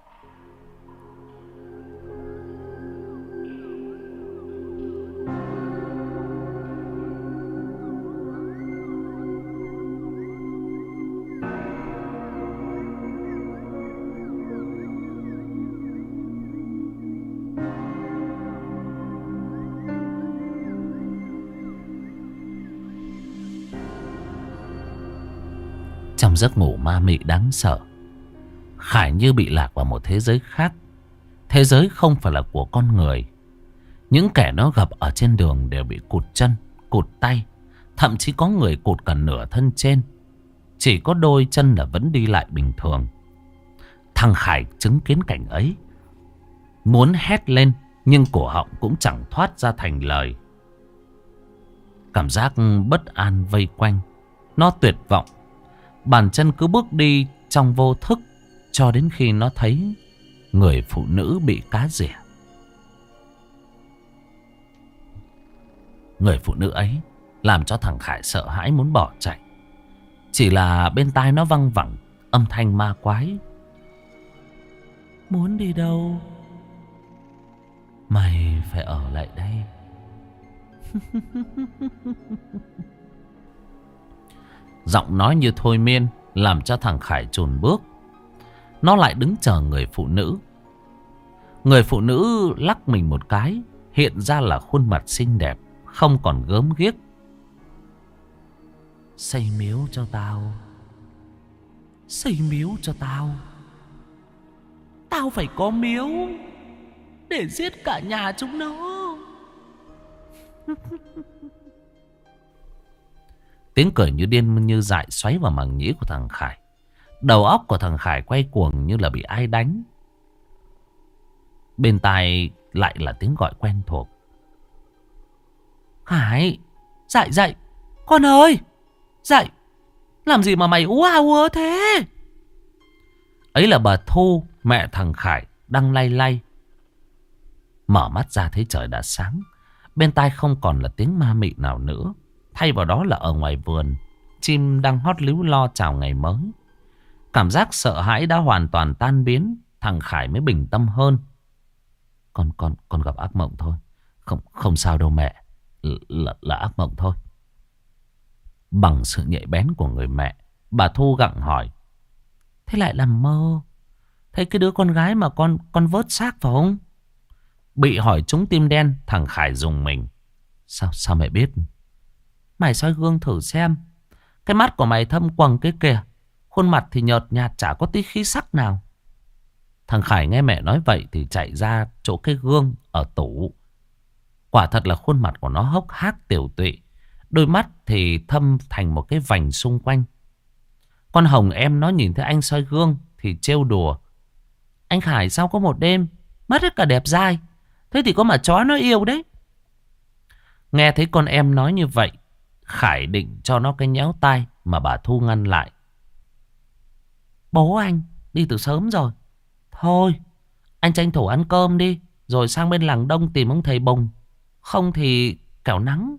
Trong giấc ngủ ma mị đáng sợ, Khải như bị lạc vào một thế giới khác. Thế giới không phải là của con người. Những kẻ nó gặp ở trên đường đều bị cụt chân, cụt tay, thậm chí có người cụt cả nửa thân trên. Chỉ có đôi chân là vẫn đi lại bình thường. Thằng Khải chứng kiến cảnh ấy, muốn hét lên nhưng cổ họng cũng chẳng thoát ra thành lời. Cảm giác bất an vây quanh, nó tuyệt vọng. Bàn chân cứ bước đi trong vô thức, cho đến khi nó thấy người phụ nữ bị cá rỉa. Người phụ nữ ấy làm cho thằng Khải sợ hãi muốn bỏ chạy. Chỉ là bên tai nó văng vẳng âm thanh ma quái. Muốn đi đâu? Mày phải ở lại đây. Giọng nói như thôi miên làm cho thằng Khải chùn bước. Nó lại đứng chờ người phụ nữ. Người phụ nữ lắc mình một cái, hiện ra là khuôn mặt xinh đẹp, không còn gớm ghiếc. Xây miếu cho tao. Xây miếu cho tao. Tao phải có miếu để giết cả nhà chúng nó. Tiếng cười như điên như dại xoáy vào màng nhĩ của thằng Khải. Đầu óc của thằng Khải quay cuồng như là bị ai đánh. Bên tai lại là tiếng gọi quen thuộc. Khải, dậy dậy, con ơi, dậy. Làm gì mà mày ú a ú ớ thế? Ấy là bà Thu, mẹ thằng Khải, đang lay lay. Mở mắt ra thấy trời đã sáng. Bên tai không còn là tiếng ma mị nào nữa. Thay vào đó là ở ngoài vườn, chim đang hót líu lo chào ngày mới. Cảm giác sợ hãi đã hoàn toàn tan biến. Thằng Khải mới bình tâm hơn. Con con con gặp ác mộng thôi. Không không sao đâu mẹ. Là, là ác mộng thôi. Bằng sự nhạy bén của người mẹ, bà Thu gặng hỏi. Thế lại làm mơ? Thấy cái đứa con gái mà con con vớt xác phải không? Bị hỏi trúng tim đen, thằng Khải dùng mình. Sao sao mẹ biết? Mày soi gương thử xem. Cái mắt của mày thâm quầng cái kìa. Khuôn mặt thì nhợt nhạt, chả có tí khí sắc nào. Thằng Khải nghe mẹ nói vậy thì chạy ra chỗ cái gương ở tủ. Quả thật là khuôn mặt của nó hốc hác tiểu tụy. Đôi mắt thì thâm thành một cái vành xung quanh. Con Hồng em nó nhìn thấy anh soi gương thì trêu đùa. Anh Khải sao có một đêm mất hết cả đẹp dai. Thế thì có mà chó nó yêu đấy. Nghe thấy con em nói như vậy, Khải định cho nó cái nhéo tai mà bà Thu ngăn lại. Bố anh đi từ sớm rồi. Thôi anh tranh thủ ăn cơm đi, rồi sang bên làng Đông tìm ông thầy Bùng. Không thì kẻo nắng.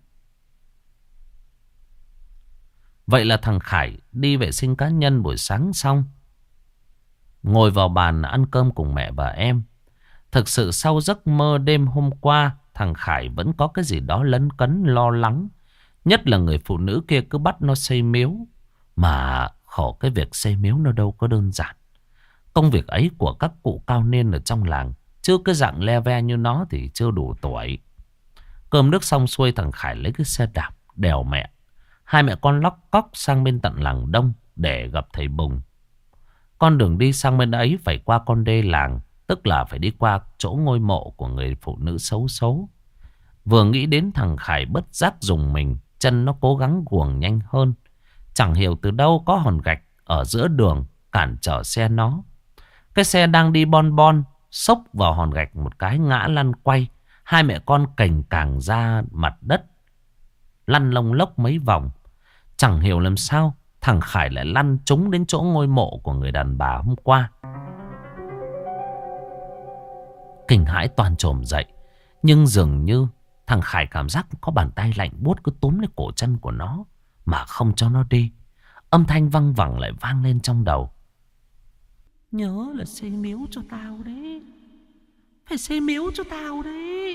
Vậy là thằng Khải đi vệ sinh cá nhân buổi sáng xong, ngồi vào bàn ăn cơm cùng mẹ và em. Thực sự sau giấc mơ đêm hôm qua, thằng Khải vẫn có cái gì đó lấn cấn lo lắng. Nhất là người phụ nữ kia cứ bắt nó xây miếu. Mà khổ cái việc xây miếu nó đâu có đơn giản. Công việc ấy của các cụ cao niên ở trong làng, chứ cái dạng le ve như nó thì chưa đủ tuổi. Cơm nước xong xuôi, thằng Khải lấy cái xe đạp đèo mẹ. Hai mẹ con lóc cóc sang bên tận làng Đông để gặp thầy Bùng. Con đường đi sang bên ấy phải qua con đê làng, tức là phải đi qua chỗ ngôi mộ của người phụ nữ xấu xấu. Vừa nghĩ đến, thằng Khải bất giác dùng mình, chân nó cố gắng guồng nhanh hơn. Chẳng hiểu từ đâu có hòn gạch ở giữa đường cản trở xe nó. Cái xe đang đi bon bon, xốc vào hòn gạch một cái ngã lăn quay. Hai mẹ con cành càng ra mặt đất, lăn lông lốc mấy vòng. Chẳng hiểu làm sao thằng Khải lại lăn trúng đến chỗ ngôi mộ của người đàn bà hôm qua. Kinh hãi toàn chồm dậy. Nhưng dường như thằng Khải cảm giác có bàn tay lạnh buốt cứ túm lấy cổ chân của nó mà không cho nó đi. Âm thanh văng vẳng lại vang lên trong đầu. Nhớ là xây miếu cho tao đấy. Phải xây miếu cho tao đấy.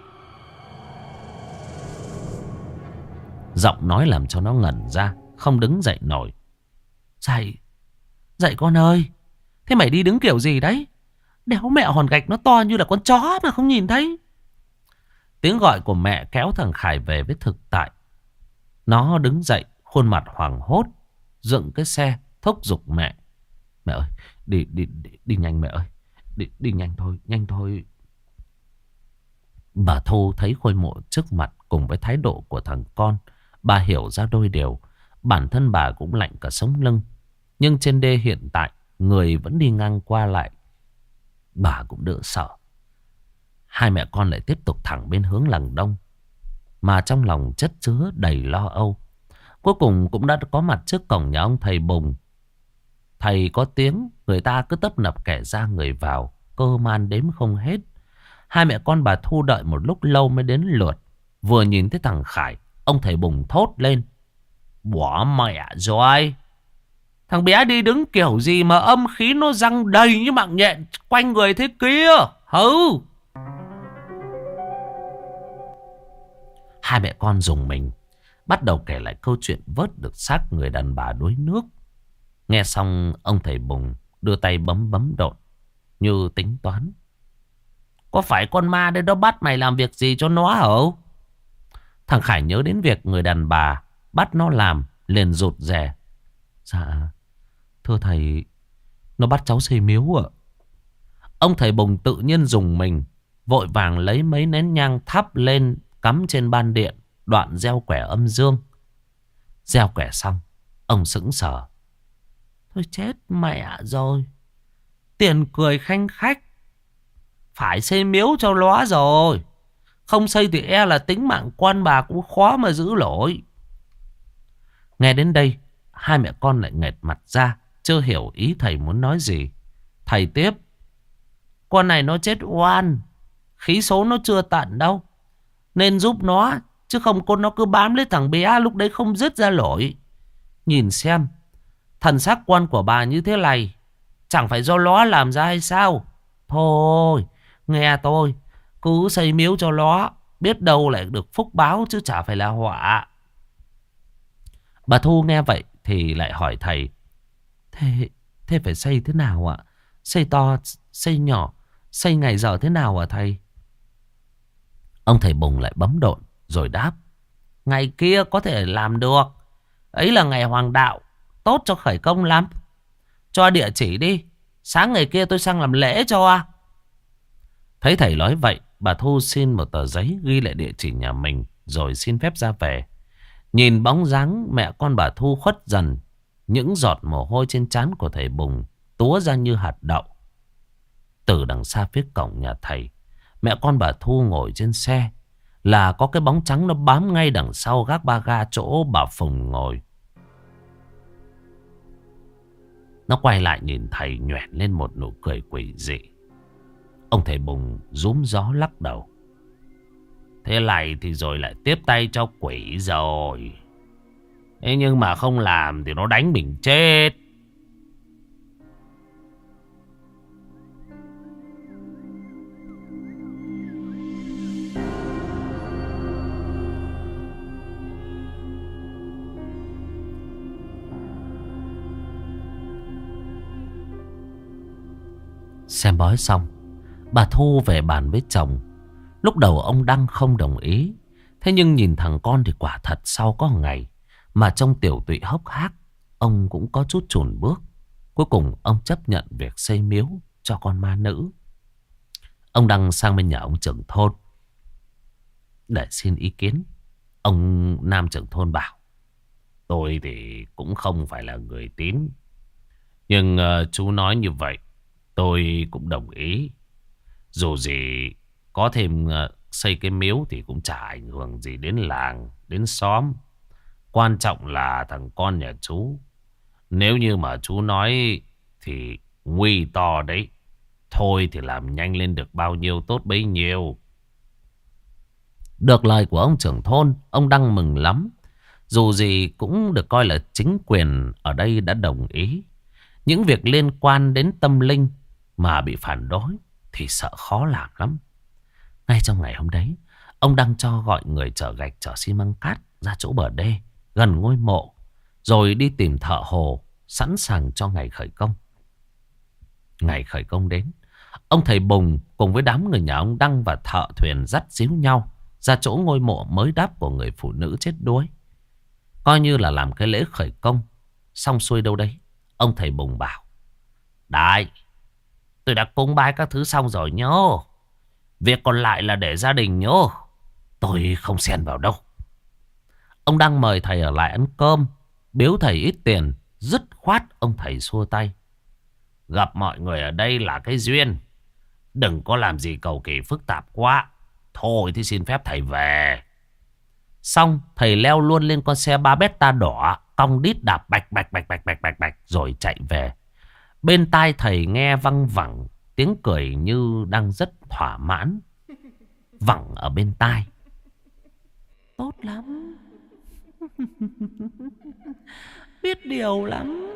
Giọng nói làm cho nó ngẩn ra, không đứng dậy nổi. Dậy, dậy con ơi. Thế mày đi đứng kiểu gì đấy? Đéo mẹ hòn gạch nó to như là con chó mà không nhìn thấy. Tiếng gọi của mẹ kéo thằng Khải về với thực tại. Nó đứng dậy, khuôn mặt hoảng hốt, dựng cái xe, thúc giục mẹ. Mẹ ơi, đi, đi, đi, đi nhanh mẹ ơi. Đi, đi nhanh thôi, nhanh thôi. Bà Thu thấy khôi mộ trước mặt cùng với thái độ của thằng con, bà hiểu ra đôi điều. Bản thân bà cũng lạnh cả sống lưng. Nhưng trên đê hiện tại, người vẫn đi ngang qua lại. Bà cũng đỡ sợ. Hai mẹ con lại tiếp tục thẳng bên hướng làng Đông, mà trong lòng chất chứa đầy lo âu. Cuối cùng cũng đã có mặt trước cổng nhà ông thầy Bùng. Thầy có tiếng, người ta cứ tấp nập kẻ ra người vào, cơ man đếm không hết. Hai mẹ con bà Thu đợi một lúc lâu mới đến lượt. Vừa nhìn thấy thằng Khải, ông thầy Bùng thốt lên. Bỏ mẹ rồi. Thằng bé đi đứng kiểu gì mà âm khí nó răng đầy như mạng nhện quanh người thế kia. Hừ. Hai mẹ con dùng mình, bắt đầu kể lại câu chuyện vớt được xác người đàn bà đuối nước. Nghe xong ông thầy Bùng đưa tay bấm bấm độn như tính toán. Có phải con ma đây nó bắt mày làm việc gì cho nó hả? Thằng Khải nhớ đến việc người đàn bà bắt nó làm, liền rụt rè. Dạ thưa thầy, nó bắt cháu xây miếu ạ. Ông thầy Bùng tự nhiên dùng mình, vội vàng lấy mấy nén nhang thắp lên, cắm trên ban điện đoạn gieo quẻ âm dương. Gieo quẻ xong, ông sững sờ. Thôi chết mẹ rồi. Tiền cười khanh khách. Phải xây miếu cho lóa rồi. Không xây thì e là tính mạng quan bà cũng khó mà giữ nổi. Nghe đến đây, hai mẹ con lại nghệt mặt ra, chưa hiểu ý thầy muốn nói gì. Thầy tiếp. Con này nó chết oan. Khí số nó chưa tận đâu. Nên giúp nó. Chứ không con nó cứ bám lấy thằng bé lúc đấy không dứt ra nổi. Nhìn xem. Thần sắc quan của bà như thế này. Chẳng phải do nó làm ra hay sao? Thôi. Nghe tôi. Cứ xây miếu cho nó. Biết đâu lại được phúc báo chứ chả phải là họa. Bà Thu nghe vậy thì lại hỏi thầy. Thế, thế phải xây thế nào ạ? Xây to, xây nhỏ, xây ngày giờ thế nào ạ thầy? Ông thầy Bùng lại bấm độn rồi đáp. Ngày kia có thể làm được. Ấy là ngày hoàng đạo. Tốt cho khởi công lắm. Cho địa chỉ đi. Sáng ngày kia tôi sang làm lễ cho. Thấy thầy nói vậy, bà Thu xin một tờ giấy ghi lại địa chỉ nhà mình rồi xin phép ra về. Nhìn bóng dáng mẹ con bà Thu khuất dần, những giọt mồ hôi trên trán của thầy Bùng túa ra như hạt đậu. Từ đằng xa phía cổng nhà thầy, mẹ con bà Thu ngồi trên xe, là có cái bóng trắng nó bám ngay đằng sau gác ba ga chỗ bà Phùng ngồi. Nó quay lại nhìn thầy nhoẻn lên một nụ cười quỷ dị. Ông thầy Bùng rúm gió lắc đầu. Thế này thì rồi lại tiếp tay cho quỷ rồi. Thế nhưng mà không làm thì nó đánh mình chết. Xem bói xong, bà Thu về bàn với chồng. Lúc đầu ông Đăng không đồng ý. Thế nhưng nhìn thằng con thì quả thật sau có ngày mà trong tiểu tụy hốc hác, ông cũng có chút chùn bước. Cuối cùng ông chấp nhận việc xây miếu cho con ma nữ. Ông Đăng sang bên nhà ông trưởng thôn để xin ý kiến. Ông Nam trưởng thôn bảo. Tôi thì cũng không phải là người tín. Nhưng uh, chú nói như vậy tôi cũng đồng ý. Dù gì có thêm uh, xây cái miếu thì cũng chả ảnh hưởng gì đến làng, đến xóm. Quan trọng là thằng con nhà chú. Nếu như mà chú nói thì nguy to đấy. Thôi thì làm nhanh lên được bao nhiêu tốt bấy nhiêu. Được lời của ông trưởng thôn, ông Đăng mừng lắm. Dù gì cũng được coi là chính quyền ở đây đã đồng ý. Những việc liên quan đến tâm linh mà bị phản đối thì sợ khó làm lắm. Ngay trong ngày hôm đấy, ông Đăng cho gọi người chở gạch chở xi măng cát ra chỗ bờ đê gần ngôi mộ, rồi đi tìm thợ hồ sẵn sàng cho ngày khởi công. Ngày khởi công đến, ông thầy Bùng cùng với đám người nhà ông Đăng và thợ thuyền dắt díu nhau ra chỗ ngôi mộ mới đắp của người phụ nữ chết đuối. Coi như là làm cái lễ khởi công. Xong xuôi đâu đấy, ông thầy Bùng bảo. Đại, tôi đã cúng bái các thứ xong rồi nhớ. Việc còn lại là để gia đình nhớ. Tôi không xen vào đâu. Ông Đăng mời thầy ở lại ăn cơm, biếu thầy ít tiền. Dứt khoát ông thầy xua tay. Gặp mọi người ở đây là cái duyên. Đừng có làm gì cầu kỳ phức tạp quá. Thôi thì xin phép thầy về. Xong thầy leo luôn lên con xe ba beta đỏ, cong đít đạp bạch bạch bạch bạch bạch bạch bạch rồi chạy về. Bên tai thầy nghe văng vẳng tiếng cười như đang rất thỏa mãn vẳng ở bên tai. Tốt lắm. Biết điều lắm.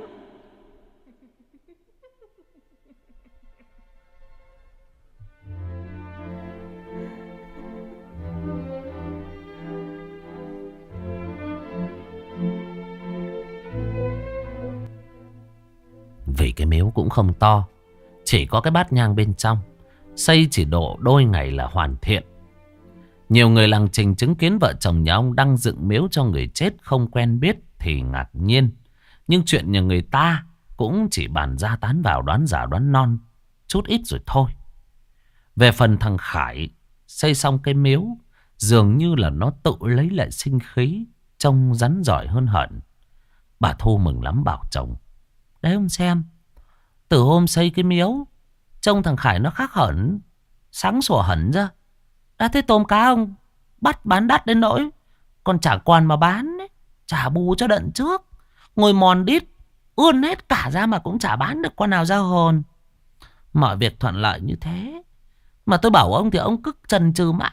Vì cái miếu cũng không to, chỉ có cái bát nhang bên trong, xây chỉ độ đôi ngày là hoàn thiện. Nhiều người làng Trình chứng kiến vợ chồng nhà ông Đăng dựng miếu cho người chết không quen biết thì ngạc nhiên. Nhưng chuyện nhà người ta cũng chỉ bàn ra tán vào, đoán giả đoán non chút ít rồi thôi. Về phần thằng Khải, xây xong cái miếu dường như là nó tự lấy lại sinh khí, trông rắn giỏi hơn hận. Bà Thu mừng lắm bảo chồng: đấy ông xem, từ hôm xây cái miếu, trông thằng Khải nó khác hẳn, sáng sủa hẳn ra. Đã thấy tôm cá ông bắt bán đắt đến nỗi còn chả quan mà bán ấy, chả bù cho đợt trước. Ngồi mòn đít ươn hết cả ra mà cũng chả bán được con nào ra hồn. Mọi việc thuận lợi như thế mà tôi bảo ông thì ông cứ chần chừ mãi.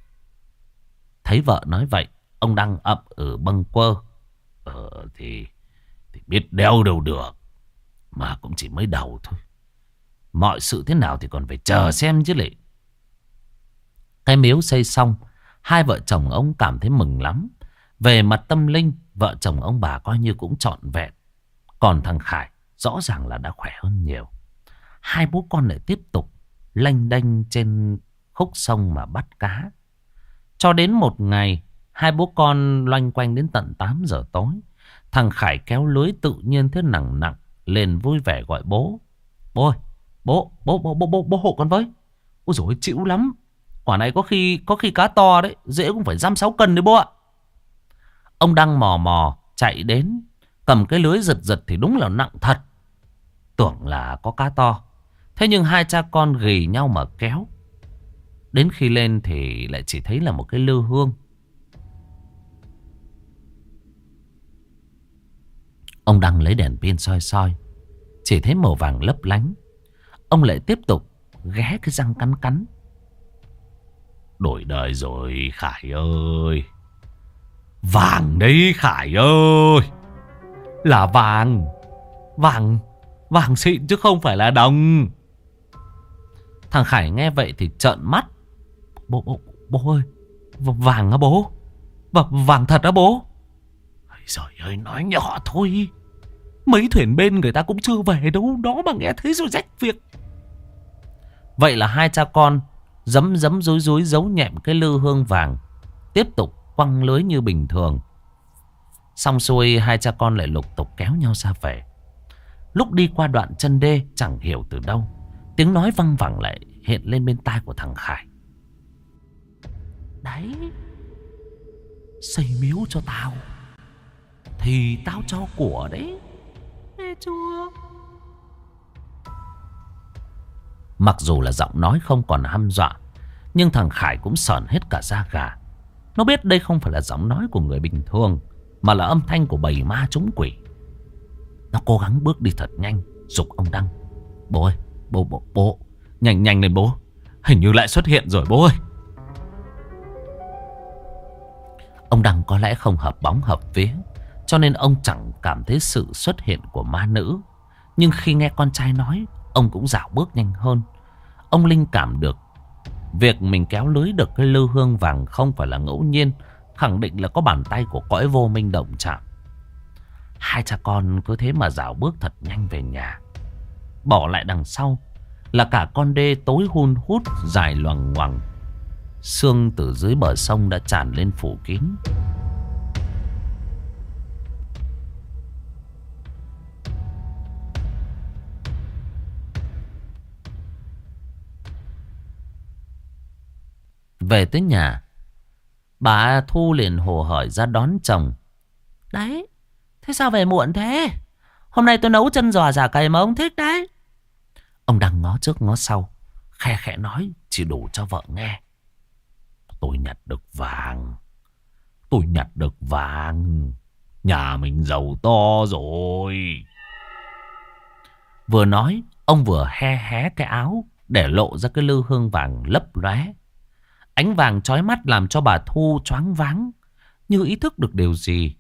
Thấy vợ nói vậy, ông Đăng ậm ừ bâng quơ: Ờ thì, thì biết đeo đâu được, mà cũng chỉ mới đầu thôi. Mọi sự thế nào thì còn phải chờ xem chứ lệ. Cái miếu xây xong, hai vợ chồng ông cảm thấy mừng lắm. Về mặt tâm linh, vợ chồng ông bà coi như cũng trọn vẹn. Còn thằng Khải rõ ràng là đã khỏe hơn nhiều. Hai bố con lại tiếp tục lênh đênh trên khúc sông mà bắt cá. Cho đến một ngày, hai bố con loanh quanh đến tận tám giờ tối. Thằng Khải kéo lưới tự nhiên thế nặng nặng, lên vui vẻ gọi bố: Bố ơi, bố, bố, bố, bố, bố, bố hộ con với. Ôi dồi ôi, chịu lắm. Quả này có khi có khi cá to đấy, dễ cũng phải dăm sáu cân đấy bố ạ. Ông Đăng mò mò chạy đến, cầm cái lưới giật giật thì đúng là nặng thật. Tưởng là có cá to. Thế nhưng hai cha con ghì nhau mà kéo. Đến khi lên thì lại chỉ thấy là một cái lư hương. Ông Đăng lấy đèn pin soi soi, chỉ thấy màu vàng lấp lánh. Ông lại tiếp tục ghé cái răng cắn cắn: Đổi đời rồi Khải ơi. Vàng đấy Khải ơi. Là vàng. Vàng Vàng xịn chứ không phải là đồng. Thằng Khải nghe vậy thì trợn mắt: Bố, bố, bố ơi, vàng á bố? V Vàng thật á bố? Trời ơi, nói nhỏ thôi. Mấy thuyền bên người ta cũng chưa về đâu, đó mà nghe thấy rồi rách việc. Vậy là hai cha con giấm giấm rối rối giấu nhẹm cái lư hương vàng, tiếp tục quăng lưới như bình thường. Xong xuôi, hai cha con lại lục tục kéo nhau ra về. Lúc đi qua đoạn chân đê, chẳng hiểu từ đâu tiếng nói văng vẳng lại hiện lên bên tai của thằng Khải: Đấy, xây miếu cho tao thì tao cho của đấy, nghe chưa? Mặc dù là giọng nói không còn hăm dọa, nhưng thằng Khải cũng sởn hết cả da gà. Nó biết đây không phải là giọng nói của người bình thường, mà là âm thanh của bầy ma trúng quỷ. Nó cố gắng bước đi thật nhanh, giục ông Đăng: Bố ơi, bố, bố, bố, nhanh nhanh lên bố. Hình như lại xuất hiện rồi bố ơi. Ông Đăng có lẽ không hợp bóng hợp vía, cho nên ông chẳng cảm thấy sự xuất hiện của ma nữ. Nhưng khi nghe con trai nói, ông cũng dạo bước nhanh hơn. Ông linh cảm được việc mình kéo lưới được cái lư hương vàng không phải là ngẫu nhiên, khẳng định là có bàn tay của cõi vô minh động chạm. Hai cha con cứ thế mà dạo bước thật nhanh về nhà. Bỏ lại đằng sau là cả con đê tối hun hút dài loằng ngoằng. Sương từ dưới bờ sông đã tràn lên phủ kín. Về tới nhà, bà Thu liền hồ hởi ra đón chồng: Đấy, thế sao về muộn thế? Hôm nay tôi nấu chân giò chả cày mà ông thích đấy. Ông đang ngó trước ngó sau, khe khẽ nói chỉ đủ cho vợ nghe: Tôi nhặt được vàng. Tôi nhặt được vàng. Nhà mình giàu to rồi. Vừa nói, ông vừa he hé cái áo để lộ ra cái lư hương vàng lấp lóe. Ánh vàng chói mắt làm cho bà Thu choáng váng. Như ý thức được điều gì,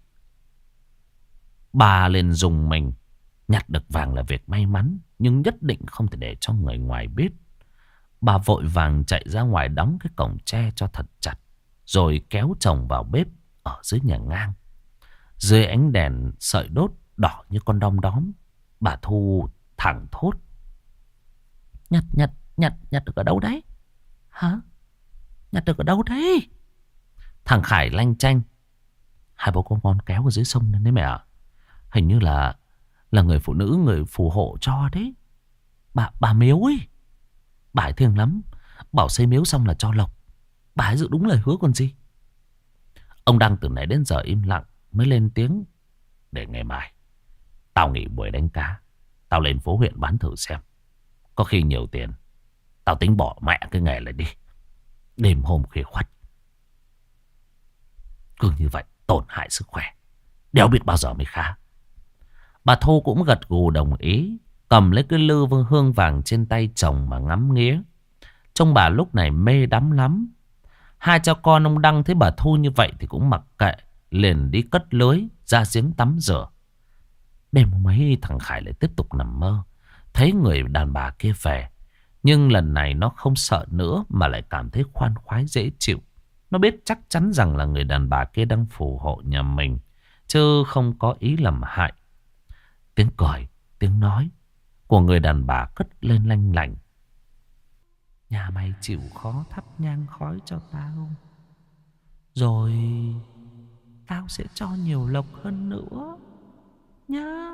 bà liền dùng mình. Nhặt được vàng là việc may mắn, nhưng nhất định không thể để cho người ngoài biết. Bà vội vàng chạy ra ngoài đóng cái cổng tre cho thật chặt, rồi kéo chồng vào bếp ở dưới nhà ngang. Dưới ánh đèn sợi đốt đỏ như con đom đóm, bà Thu thẳng thốt: Nhặt, nhặt, nhặt, nhặt được ở đâu đấy? Hả? Nhặt được ở đâu đấy? Thằng Khải lanh chanh: Hai bố con con kéo ở dưới sông nên đấy mẹ ạ. Hình như là là người phụ nữ, người phù hộ cho đấy. Bà, bà Miếu ấy. Bà ấy thiêng lắm. Bảo xây miếu xong là cho lộc. Bà ấy giữ đúng lời hứa còn gì. Ông Đăng từ nãy đến giờ im lặng mới lên tiếng: Để ngày mai tao nghỉ buổi đánh cá, tao lên phố huyện bán thử xem. Có khi nhiều tiền, tao tính bỏ mẹ cái nghề này đi. Đêm hôm khuya khoắt cứ như vậy tổn hại sức khỏe, đéo biết bao giờ mới khá. Bà Thu cũng gật gù đồng ý, cầm lấy cái lư hương vàng trên tay chồng mà ngắm nghía. Trông bà lúc này mê đắm lắm. Hai cha con ông Đăng thấy bà Thu như vậy thì cũng mặc kệ, liền đi cất lưới ra giếng tắm rửa. Đêm hôm ấy thằng Khải lại tiếp tục nằm mơ, thấy người đàn bà kia về. Nhưng lần này nó không sợ nữa, mà lại cảm thấy khoan khoái dễ chịu. Nó biết chắc chắn rằng là người đàn bà kia đang phù hộ nhà mình, chứ không có ý làm hại. Tiếng cười, tiếng nói của người đàn bà cất lên lanh lảnh: Nhà mày chịu khó thắp nhang khói cho tao, rồi tao sẽ cho nhiều lộc hơn nữa nhá.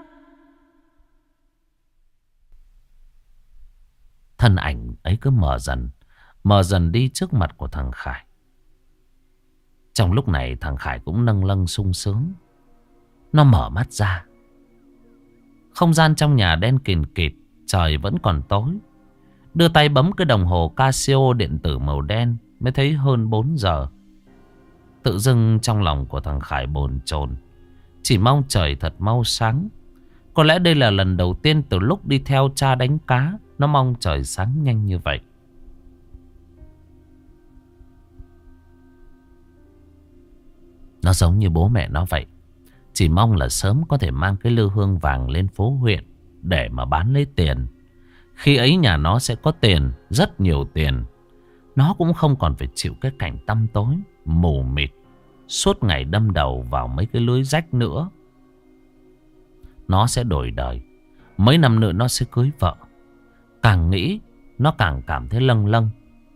Thân ảnh ấy cứ mờ dần, mờ dần đi trước mặt của thằng Khải. Trong lúc này thằng Khải cũng nâng lâng sung sướng. Nó mở mắt ra. Không gian trong nhà đen kìn kịt, trời vẫn còn tối. Đưa tay bấm cái đồng hồ Casio điện tử màu đen mới thấy hơn bốn giờ. Tự dưng trong lòng của thằng Khải bồn chồn, chỉ mong trời thật mau sáng. Có lẽ đây là lần đầu tiên từ lúc đi theo cha đánh cá nó mong trời sáng nhanh như vậy. Nó giống như bố mẹ nó vậy, chỉ mong là sớm có thể mang cái lư hương vàng lên phố huyện để mà bán lấy tiền. Khi ấy nhà nó sẽ có tiền, rất nhiều tiền. Nó cũng không còn phải chịu cái cảnh tăm tối, mù mịt, suốt ngày đâm đầu vào mấy cái lưới rách nữa. Nó sẽ đổi đời. Mấy năm nữa nó sẽ cưới vợ. Càng nghĩ nó càng cảm thấy lâng lâng.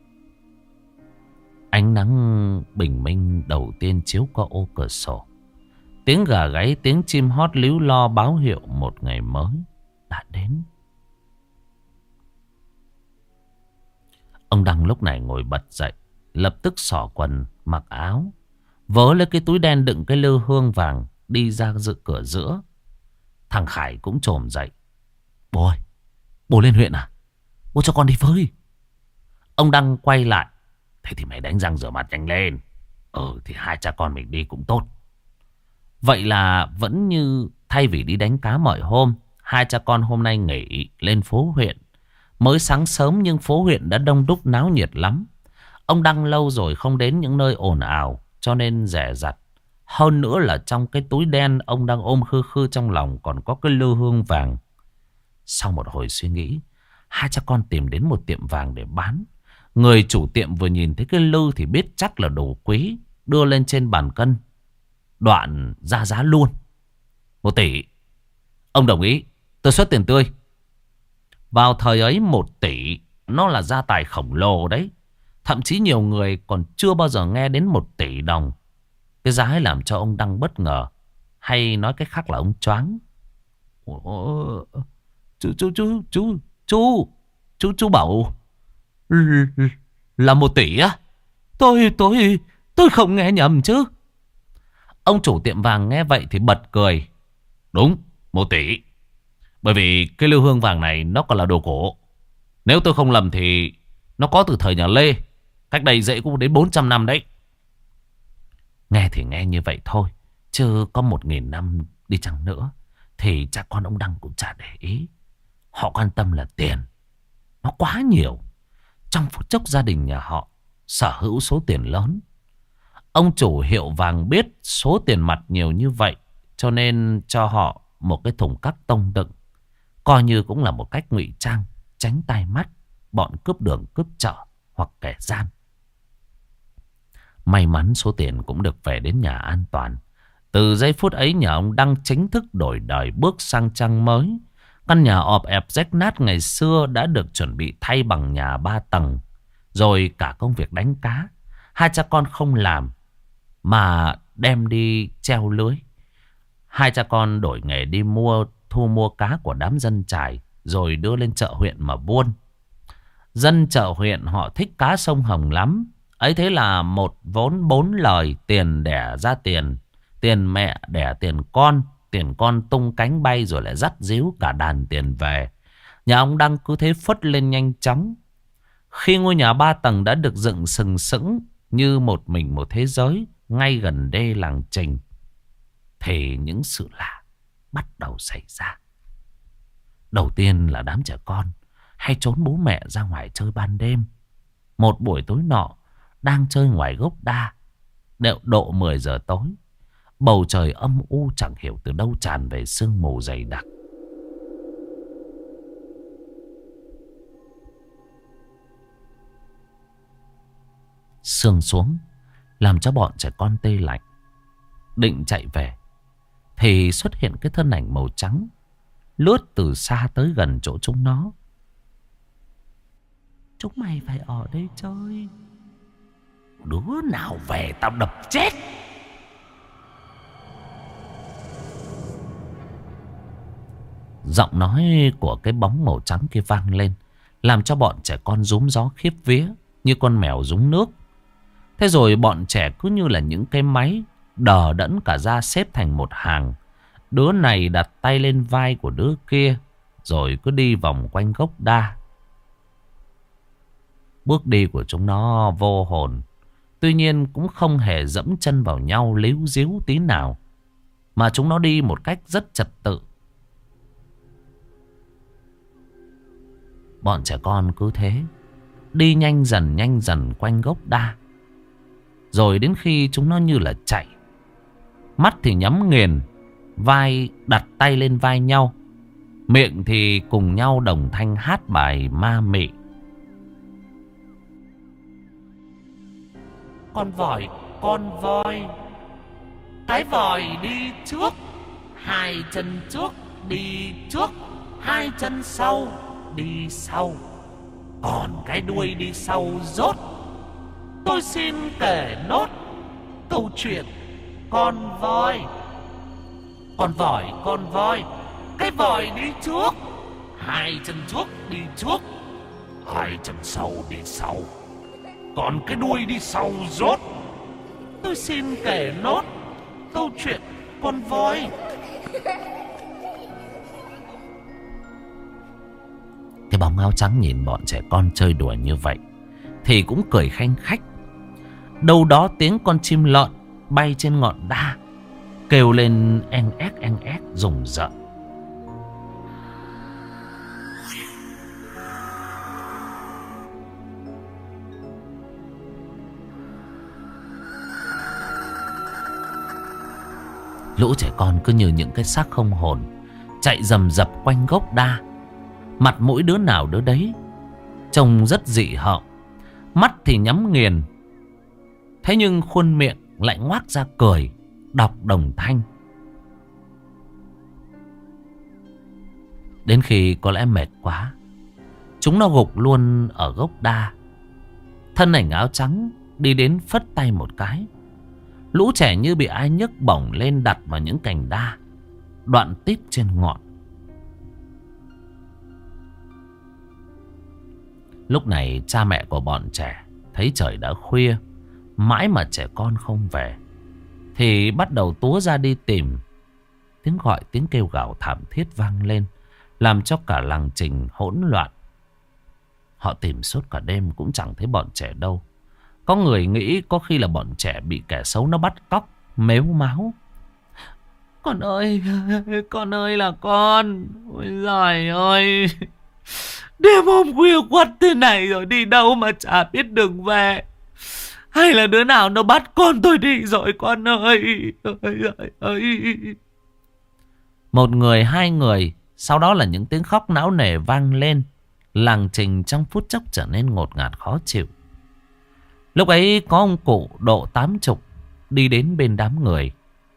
Ánh nắng bình minh đầu tiên chiếu qua ô cửa sổ. Tiếng gà gáy, tiếng chim hót líu lo báo hiệu một ngày mới đã đến. Ông Đăng lúc này ngồi bật dậy, lập tức xỏ quần, mặc áo, vớ lấy cái túi đen đựng cái lư hương vàng, đi ra dự cửa giữa. Thằng Khải cũng chồm dậy: Bố ơi, bố lên huyện à? Bố cho con đi với. Ông Đăng quay lại: Thế thì mày đánh răng rửa mặt nhanh lên. Ừ thì hai cha con mình đi cũng tốt. Vậy là vẫn như thay vì đi đánh cá mọi hôm, hai cha con hôm nay nghỉ lên phố huyện. Mới sáng sớm nhưng phố huyện đã đông đúc náo nhiệt lắm. Ông Đăng lâu rồi không đến những nơi ồn ào, cho nên dè dặt. Hơn nữa là trong cái túi đen ông đang ôm khư khư trong lòng còn có cái lư hương vàng. Sau một hồi suy nghĩ, hai cha con tìm đến một tiệm vàng để bán. Người chủ tiệm vừa nhìn thấy cái lư thì biết chắc là đồ quý, đưa lên trên bàn cân, đoạn ra giá luôn: Một tỷ. Ông đồng ý, tôi xuất tiền tươi. Vào thời ấy một tỷ nó là gia tài khổng lồ đấy. Thậm chí nhiều người còn chưa bao giờ nghe đến một tỷ đồng. Cái giá ấy làm cho ông Đăng bất ngờ, hay nói cách khác là ông choáng. Ủa, chú chú chú chú chú chú chú bảo là một tỷ á? Tôi tôi tôi không nghe nhầm chứ? Ông chủ tiệm vàng nghe vậy thì bật cười: Đúng, một tỷ. Bởi vì cái lư hương vàng này nó còn là đồ cổ. Nếu tôi không lầm thì nó có từ thời nhà Lê, cách đây dễ cũng đến bốn trăm năm đấy. Nghe thì nghe như vậy thôi, chứ có một nghìn năm đi chăng nữa thì cha con ông Đăng cũng chả để ý. Họ quan tâm là tiền. Nó quá nhiều. Trong phút chốc gia đình nhà họ sở hữu số tiền lớn. Ông chủ hiệu vàng biết số tiền mặt nhiều như vậy, cho nên cho họ một cái thùng cắt tông đựng, coi như cũng là một cách ngụy trang, tránh tai mắt bọn cướp đường cướp chợ hoặc kẻ gian. May mắn số tiền cũng được về đến nhà an toàn. Từ giây phút ấy nhà ông Đăng chính thức đổi đời, bước sang trang mới. Căn nhà ọp ẹp rách nát ngày xưa đã được chuẩn bị thay bằng nhà ba tầng. Rồi cả công việc đánh cá, hai cha con không làm mà đem đi treo lưới. Hai cha con đổi nghề đi mua thu mua cá của đám dân chài, rồi đưa lên chợ huyện mà buôn. Dân chợ huyện họ thích cá sông Hồng lắm. Ấy thế là một vốn bốn lời, tiền đẻ ra tiền, tiền mẹ đẻ tiền con, tiền con tung cánh bay rồi lại dắt díu cả đàn tiền về. Nhà ông Đăng cứ thế phất lên nhanh chóng. Khi ngôi nhà ba tầng đã được dựng sừng sững như một mình một thế giới ngay gần đê làng Trình, thì những sự lạ bắt đầu xảy ra. Đầu tiên là đám trẻ con hay trốn bố mẹ ra ngoài chơi ban đêm. Một buổi tối nọ, đang chơi ngoài gốc đa, đệu độ mười giờ tối, bầu trời âm u chẳng hiểu từ đâu tràn về sương mù dày đặc. Sương xuống làm cho bọn trẻ con tê lạnh. Định chạy về thì xuất hiện cái thân ảnh màu trắng lướt từ xa tới gần chỗ chúng nó. Chúng mày phải ở đây chơi. Đứa nào về tao đập chết. Giọng nói của cái bóng màu trắng kia vang lên, làm cho bọn trẻ con rúm gió khiếp vía như con mèo rúng nước. Thế rồi bọn trẻ cứ như là những cái máy đờ đẫn cả ra, xếp thành một hàng. Đứa này đặt tay lên vai của đứa kia, rồi cứ đi vòng quanh gốc đa. Bước đi của chúng nó vô hồn, tuy nhiên cũng không hề dẫm chân vào nhau líu díu tí nào, mà chúng nó đi một cách rất trật tự. Bọn trẻ con cứ thế đi nhanh dần nhanh dần quanh gốc đa. Rồi đến khi chúng nó như là chạy, mắt thì nhắm nghiền, vai đặt tay lên vai nhau, miệng thì cùng nhau đồng thanh hát bài ma mị. Con vòi, con voi, cái vòi đi trước, hai chân trước đi trước, hai chân sau đi sau, còn cái đuôi đi sau rốt. Tôi xin kể nốt câu chuyện con voi. Con vòi, con voi, cái vòi đi trước, hai chân trước đi trước, hai chân sau đi sau, còn cái đuôi đi sau rốt. Tôi xin kể nốt câu chuyện con voi. Cái bóng áo trắng nhìn bọn trẻ con chơi đùa như vậy thì cũng cười khanh khách. Đâu đó tiếng con chim lợn bay trên ngọn đa kêu lên en ét en ét rùng rợn. Lũ trẻ con cứ như những cái xác không hồn chạy rầm rập quanh gốc đa. Mặt mũi đứa nào đứa đấy trông rất dị hợm, mắt thì nhắm nghiền, thế nhưng khuôn miệng lại ngoác ra cười, đọc đồng thanh. Đến khi có lẽ mệt quá, chúng nó gục luôn ở gốc đa. Thân ảnh áo trắng đi đến phất tay một cái. Lũ trẻ như bị ai nhấc bổng lên đặt vào những cành đa đoạn tít trên ngọn. Lúc này cha mẹ của bọn trẻ thấy trời đã khuya, mãi mà trẻ con không về, thì bắt đầu túa ra đi tìm. Tiếng gọi, tiếng kêu gào thảm thiết vang lên, làm cho cả làng Trình hỗn loạn. Họ tìm suốt cả đêm cũng chẳng thấy bọn trẻ đâu. Có người nghĩ có khi là bọn trẻ bị kẻ xấu nó bắt cóc, mếu máo. Con ơi, con ơi là con. Ôi giời ơi, đêm hôm khuya quắt thế này rồi đi đâu mà chả biết đường về. Hay là đứa nào nó bắt con tôi đi rồi con ơi. Ơi ơi ơi. Một người, hai người, sau đó là những tiếng khóc náo nề vang lên. Làng trình trong phút chốc trở nên ngột ngạt khó chịu. Lúc ấy có ông cụ độ tám chục đi đến bên đám người.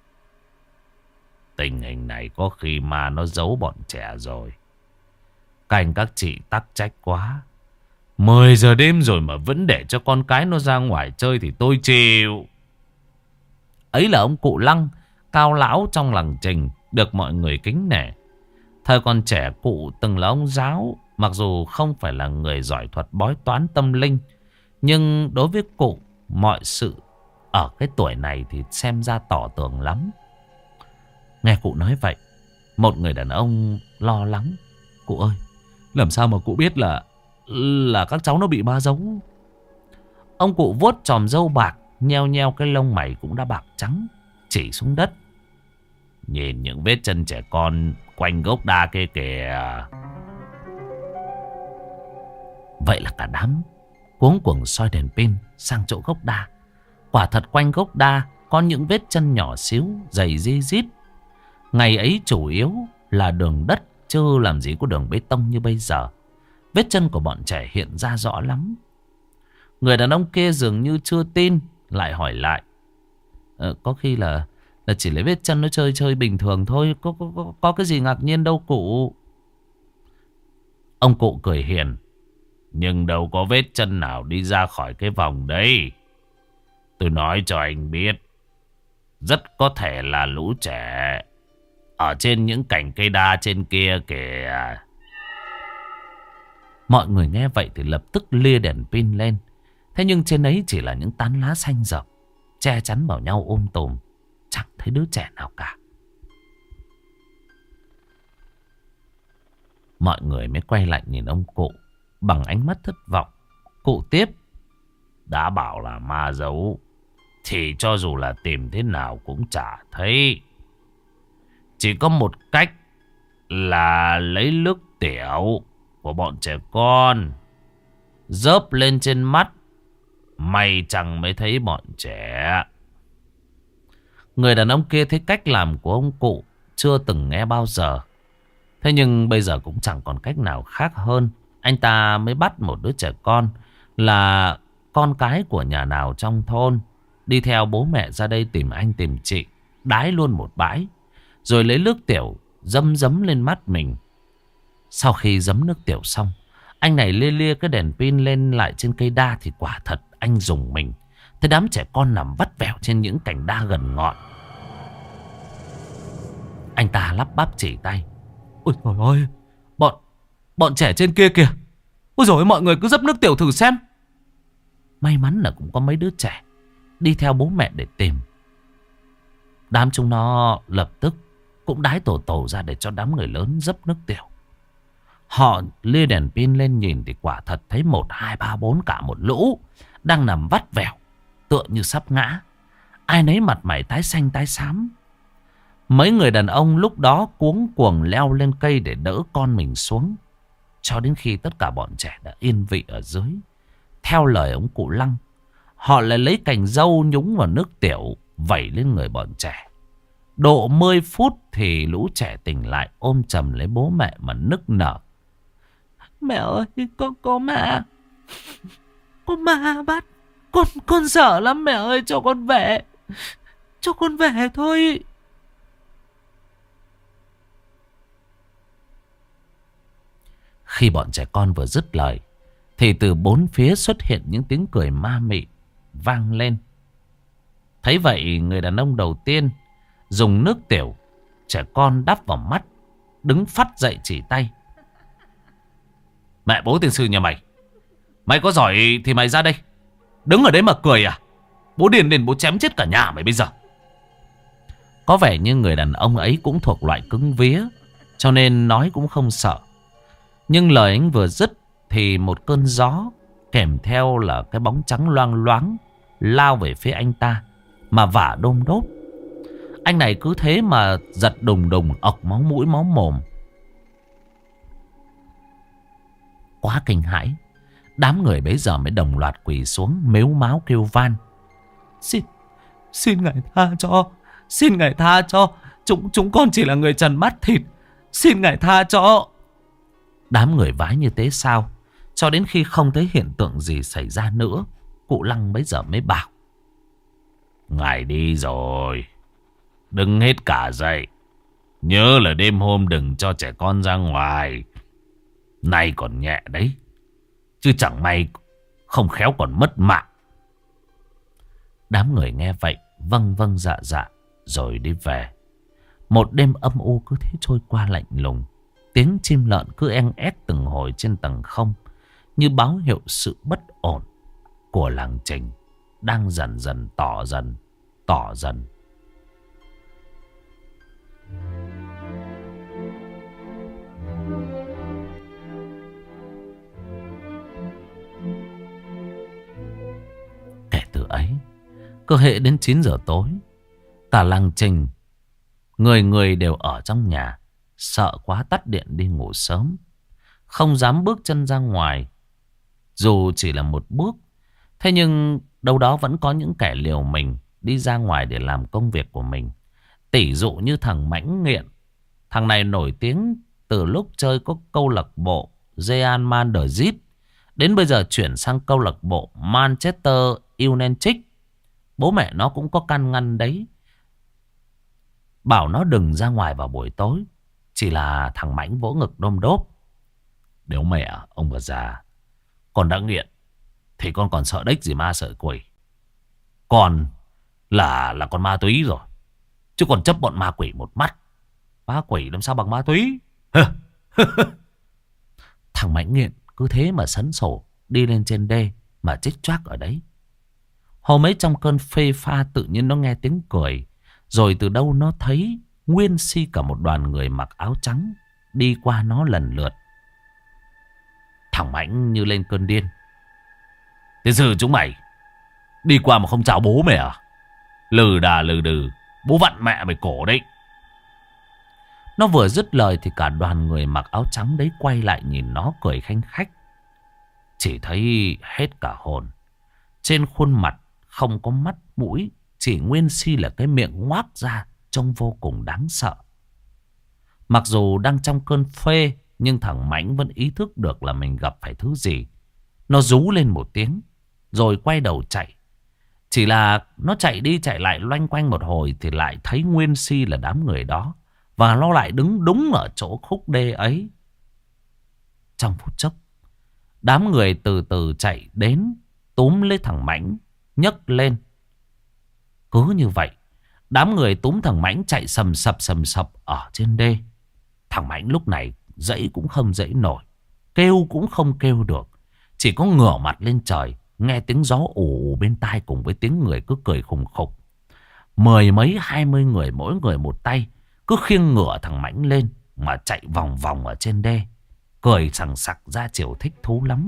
Tình hình này có khi mà nó giấu bọn trẻ rồi. Cành các chị tắc trách quá. Mười giờ đêm rồi mà vẫn để cho con cái nó ra ngoài chơi thì tôi chịu. Ấy là ông cụ Lăng, cao lão trong làng trình, được mọi người kính nể. Thời còn trẻ cụ từng là ông giáo. Mặc dù không phải là người giỏi thuật bói toán tâm linh, nhưng đối với cụ, mọi sự ở cái tuổi này thì xem ra tỏ tường lắm. Nghe cụ nói vậy, một người đàn ông lo lắng. Cụ ơi, làm sao mà cụ biết là Là các cháu nó bị ma giấu? Ông cụ vuốt chòm râu bạc, nheo nheo cái lông mày cũng đã bạc trắng, chỉ xuống đất. Nhìn những vết chân trẻ con quanh gốc đa kia kìa. Vậy là cả đám cuống cuồng soi đèn pin sang chỗ gốc đa. Quả thật quanh gốc đa có những vết chân nhỏ xíu, dày di dít. Ngày ấy chủ yếu là đường đất, chứ làm gì có đường bê tông như bây giờ. Vết chân của bọn trẻ hiện ra rõ lắm. Người đàn ông kia dường như chưa tin, lại hỏi lại. Ờ, có khi là là chỉ lấy vết chân nó chơi chơi bình thường thôi. Có, có, có, có cái gì ngạc nhiên đâu cụ. Ông cụ cười hiền. Nhưng đâu có vết chân nào đi ra khỏi cái vòng đấy. Tôi nói cho anh biết, rất có thể là lũ trẻ ở trên những cành cây đa trên kia kìa. Mọi người nghe vậy thì lập tức lia đèn pin lên. Thế nhưng trên ấy chỉ là những tán lá xanh rậm, che chắn vào nhau ôm tùm, chẳng thấy đứa trẻ nào cả. Mọi người mới quay lại nhìn ông cụ bằng ánh mắt thất vọng. Cụ tiếp. Đã bảo là ma giấu, thì cho dù là tìm thế nào cũng chả thấy. Chỉ có một cách là lấy nước tiểu của bọn trẻ con dớp lên trên mắt, may chẳng mới thấy bọn trẻ. Người đàn ông kia thấy cách làm của ông cụ chưa từng nghe bao giờ. Thế nhưng bây giờ cũng chẳng còn cách nào khác hơn. Anh ta mới bắt một đứa trẻ con, là con cái của nhà nào trong thôn, đi theo bố mẹ ra đây tìm anh tìm chị, đái luôn một bãi, rồi lấy nước tiểu dấm dấm lên mắt mình. Sau khi dấm nước tiểu xong, anh này lia lia cái đèn pin lên lại trên cây đa thì quả thật anh rùng mình. Thấy đám trẻ con nằm vắt vẻo trên những cành đa gần ngọn. Anh ta lắp bắp chỉ tay. Ôi trời ơi, bọn bọn trẻ trên kia kìa. Ôi dồi ôi, mọi người cứ dấp nước tiểu thử xem. May mắn là cũng có mấy đứa trẻ đi theo bố mẹ để tìm. Đám chúng nó lập tức cũng đái tổ tổ ra để cho đám người lớn dấp nước tiểu. Họ lia đèn pin lên nhìn thì quả thật thấy một, hai, ba, bốn cả một lũ đang nằm vắt vẻo, tựa như sắp ngã. Ai nấy mặt mày tái xanh tái xám. Mấy người đàn ông lúc đó cuống cuồng leo lên cây để đỡ con mình xuống, cho đến khi tất cả bọn trẻ đã yên vị ở dưới. Theo lời ông cụ Lăng, họ lại lấy cành dâu nhúng vào nước tiểu vẩy lên người bọn trẻ. Độ mười phút thì lũ trẻ tỉnh lại, ôm chầm lấy bố mẹ mà nức nở. Mẹ ơi, có, có ma. Có ma bắt. Con, con sợ lắm mẹ ơi, cho con về. Cho con về thôi. Khi bọn trẻ con vừa dứt lời thì từ bốn phía xuất hiện những tiếng cười ma mị vang lên. Thấy vậy, người đàn ông đầu tiên dùng nước tiểu trẻ con đắp vào mắt, đứng phắt dậy chỉ tay. Mẹ bố tiên sư nhà mày, mày có giỏi thì mày ra đây. Đứng ở đấy mà cười à? Bố điền đến bố chém chết cả nhà mày bây giờ. Có vẻ như người đàn ông ấy cũng thuộc loại cứng vía, cho nên nói cũng không sợ. Nhưng lời anh vừa dứt thì một cơn gió kèm theo là cái bóng trắng loang loáng lao về phía anh ta mà vả đôm đốp. Anh này cứ thế mà giật đùng đùng, ọc máu mũi máu mồm. Quá kinh hãi, đám người bấy giờ mới đồng loạt quỳ xuống mếu máo kêu van. Xin, xin ngài tha cho. Xin ngài tha cho. Chúng, chúng con chỉ là người trần mắt thịt. Xin ngài tha cho. Đám người vái như thế sao? Cho đến khi không thấy hiện tượng gì xảy ra nữa, cụ Lăng bấy giờ mới bảo: ngài đi rồi, đừng hết cả dậy. Nhớ là đêm hôm đừng cho trẻ con ra ngoài. Nay còn nhẹ đấy, chứ chẳng may không khéo còn mất mạng. Đám người nghe vậy vâng vâng dạ dạ rồi đi về. Một đêm âm u cứ thế trôi qua lạnh lùng. Tiếng chim lợn cứ en ét từng hồi trên tầng không, như báo hiệu sự bất ổn của làng Trình đang dần dần tỏ dần, tỏ dần. Kể từ ấy, cứ hễ đến chín giờ tối, cả làng Trình người người đều ở trong nhà, sợ quá tắt điện đi ngủ sớm, không dám bước chân ra ngoài. Dù chỉ là một bước, thế nhưng đâu đó vẫn có những kẻ liều mình đi ra ngoài để làm công việc của mình. Tỷ dụ như thằng Mãnh Nghiện. Thằng này nổi tiếng từ lúc chơi có câu lạc bộ Real Madrid, đến bây giờ chuyển sang câu lạc bộ Manchester United. Bố mẹ nó cũng có can ngăn đấy, bảo nó đừng ra ngoài vào buổi tối. Chỉ là thằng Mãnh vỗ ngực đôm đốp: nếu mẹ ông bà già con đã nghiện thì con còn sợ đếch gì ma sợ quỷ. Con là là con ma túy rồi, chứ còn chấp bọn ma quỷ một mắt. Ma quỷ làm sao bằng ma túy. Thằng Mãnh Nghiện cứ thế mà sấn sổ đi lên trên đê mà chích choác ở đấy. Hôm ấy trong cơn phê pha tự nhiên nó nghe tiếng cười. Rồi từ đâu nó thấy nguyên si cả một đoàn người mặc áo trắng đi qua nó lần lượt. Thằng Mãnh như lên cơn điên: thế giờ chúng mày đi qua mà không chào bố mày à? Lừ đà lừ đừ, bố vặn mẹ mày cổ đấy. Nó vừa dứt lời thì cả đoàn người mặc áo trắng đấy quay lại nhìn nó cười khanh khách. Chỉ thấy hết cả hồn. Trên khuôn mặt không có mắt mũi, chỉ nguyên si là cái miệng ngoác ra, trông vô cùng đáng sợ. Mặc dù đang trong cơn phê, nhưng thằng Mãnh vẫn ý thức được là mình gặp phải thứ gì. Nó rú lên một tiếng rồi quay đầu chạy. Chỉ là nó chạy đi chạy lại loanh quanh một hồi thì lại thấy nguyên si là đám người đó, và nó lại đứng đúng ở chỗ khúc đê ấy. Trong phút chốc, đám người từ từ chạy đến, túm lấy thằng Mãnh nhấc lên. Cứ như vậy, đám người túm thằng Mãnh chạy sầm sập sầm sập ở trên đê. Thằng Mãnh lúc này dãy cũng không dãy nổi, kêu cũng không kêu được, chỉ có ngửa mặt lên trời, nghe tiếng gió ù ù bên tai cùng với tiếng người cứ cười khùng khục. Mười mấy hai mươi người mỗi người một tay cứ khiêng ngửa thằng Mãnh lên mà chạy vòng vòng ở trên đê, cười sằng sặc ra chiều thích thú lắm.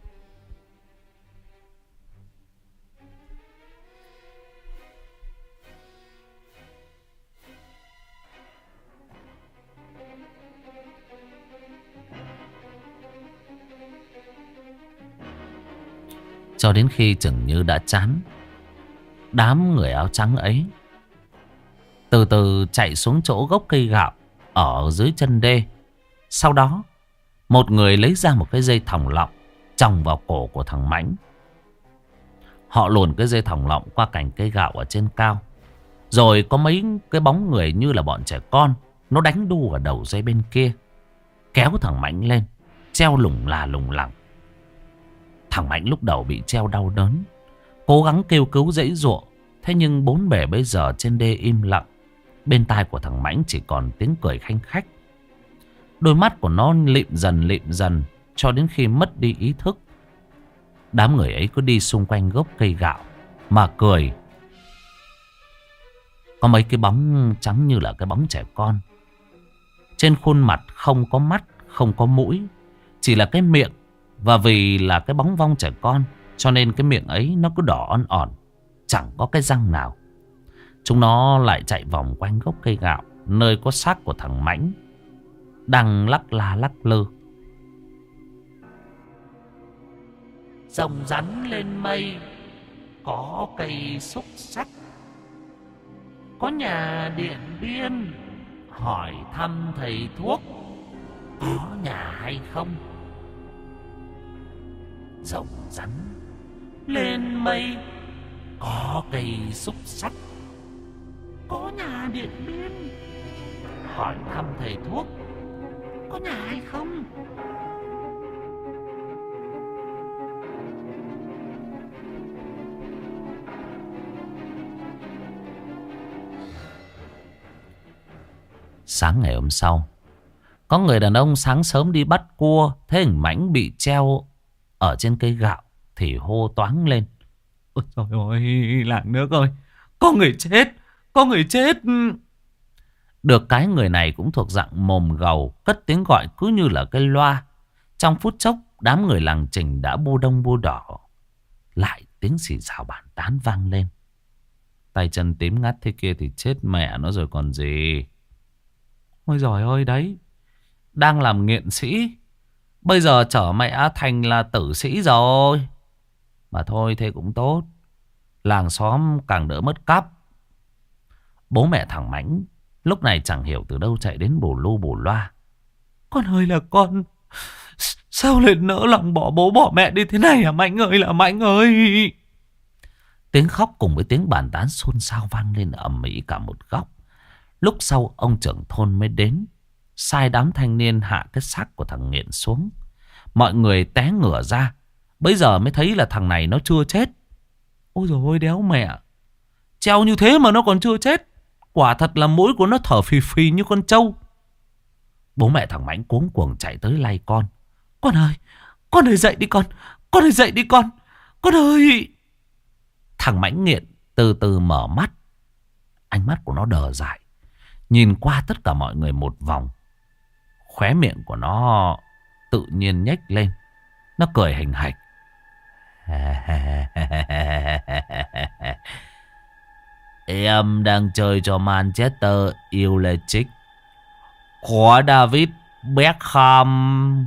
Cho đến khi chừng như đã chán, đám người áo trắng ấy từ từ chạy xuống chỗ gốc cây gạo ở dưới chân đê. Sau đó một người lấy ra một cái dây thòng lọng chòng vào cổ của thằng Mãnh. Họ luồn cái dây thòng lọng qua cành cây gạo ở trên cao. Rồi có mấy cái bóng người như là bọn trẻ con, nó đánh đu ở đầu dây bên kia, kéo thằng Mãnh lên, treo lủng là lủng lẳng. Thằng Mãnh lúc đầu bị treo đau đớn, cố gắng kêu cứu giãy giụa. Thế nhưng bốn bề bây giờ trên đê im lặng. Bên tai của thằng Mãnh chỉ còn tiếng cười khanh khách. Đôi mắt của nó lịm dần lịm dần cho đến khi mất đi ý thức. Đám người ấy cứ đi xung quanh gốc cây gạo mà cười. Có mấy cái bóng trắng như là cái bóng trẻ con. Trên khuôn mặt không có mắt, không có mũi, chỉ là cái miệng. Và vì là cái bóng vong trẻ con cho nên cái miệng ấy nó cứ đỏ on ỏn, chẳng có cái răng nào. Chúng nó lại chạy vòng quanh gốc cây gạo, nơi có xác của thằng Mãnh đang lắc la lắc lư. Rồng rắn lên mây, có cây xúc xắc, có nhà Điện Biên, hỏi thăm thầy thuốc có nhà hay không. Rồng rắn lên mây, có cây xúc xắc, có nhà Điện Biên, hỏi thăm thầy thuốc có nhà hay không. Sáng ngày hôm sau, có người đàn ông sáng sớm đi bắt cua, thấy thằng Mãnh bị treo ở trên cây gạo thì hô toáng lên: ôi trời ơi, làng nước ơi, có người chết, có người chết. Được cái người này cũng thuộc dạng mồm gầu, cất tiếng gọi cứ như là cái loa. Trong phút chốc, đám người làng Trình đã bu đông bu đỏ. Lại tiếng xì xào bàn tán vang lên. Tay chân tím ngắt thế kia thì chết mẹ nó rồi còn gì. Ôi giời ơi đấy, đang làm nghiện sĩ, bây giờ trở mẹ thành là tử sĩ rồi. Mà thôi thế cũng tốt, làng xóm càng đỡ mất cắp. Bố mẹ thằng Mãnh lúc này chẳng hiểu từ đâu chạy đến bù lu bù loa: con ơi là con, sao lại nỡ lòng bỏ bố bỏ mẹ đi thế này hả Mãnh ơi là Mãnh ơi. Tiếng khóc cùng với tiếng bàn tán xôn xao vang lên ầm ĩ cả một góc. Lúc sau ông trưởng thôn mới đến, sai đám thanh niên hạ cái xác của thằng nghiện xuống. Mọi người té ngửa ra, bây giờ mới thấy là thằng này nó chưa chết. Ôi dồi ôi đéo mẹ, treo như thế mà nó còn chưa chết. Quả thật là mũi của nó thở phì phì như con trâu. Bố mẹ thằng Mãnh cuống cuồng chạy tới lay con: con ơi, con ơi dậy đi con, con ơi dậy đi con, con ơi. Thằng Mãnh nghiện từ từ mở mắt. Ánh mắt của nó đờ dại, nhìn qua tất cả mọi người một vòng. Khóe miệng của nó tự nhiên nhếch lên. Nó cười hình hạch: em đang chơi cho Manchester United, có David Beckham.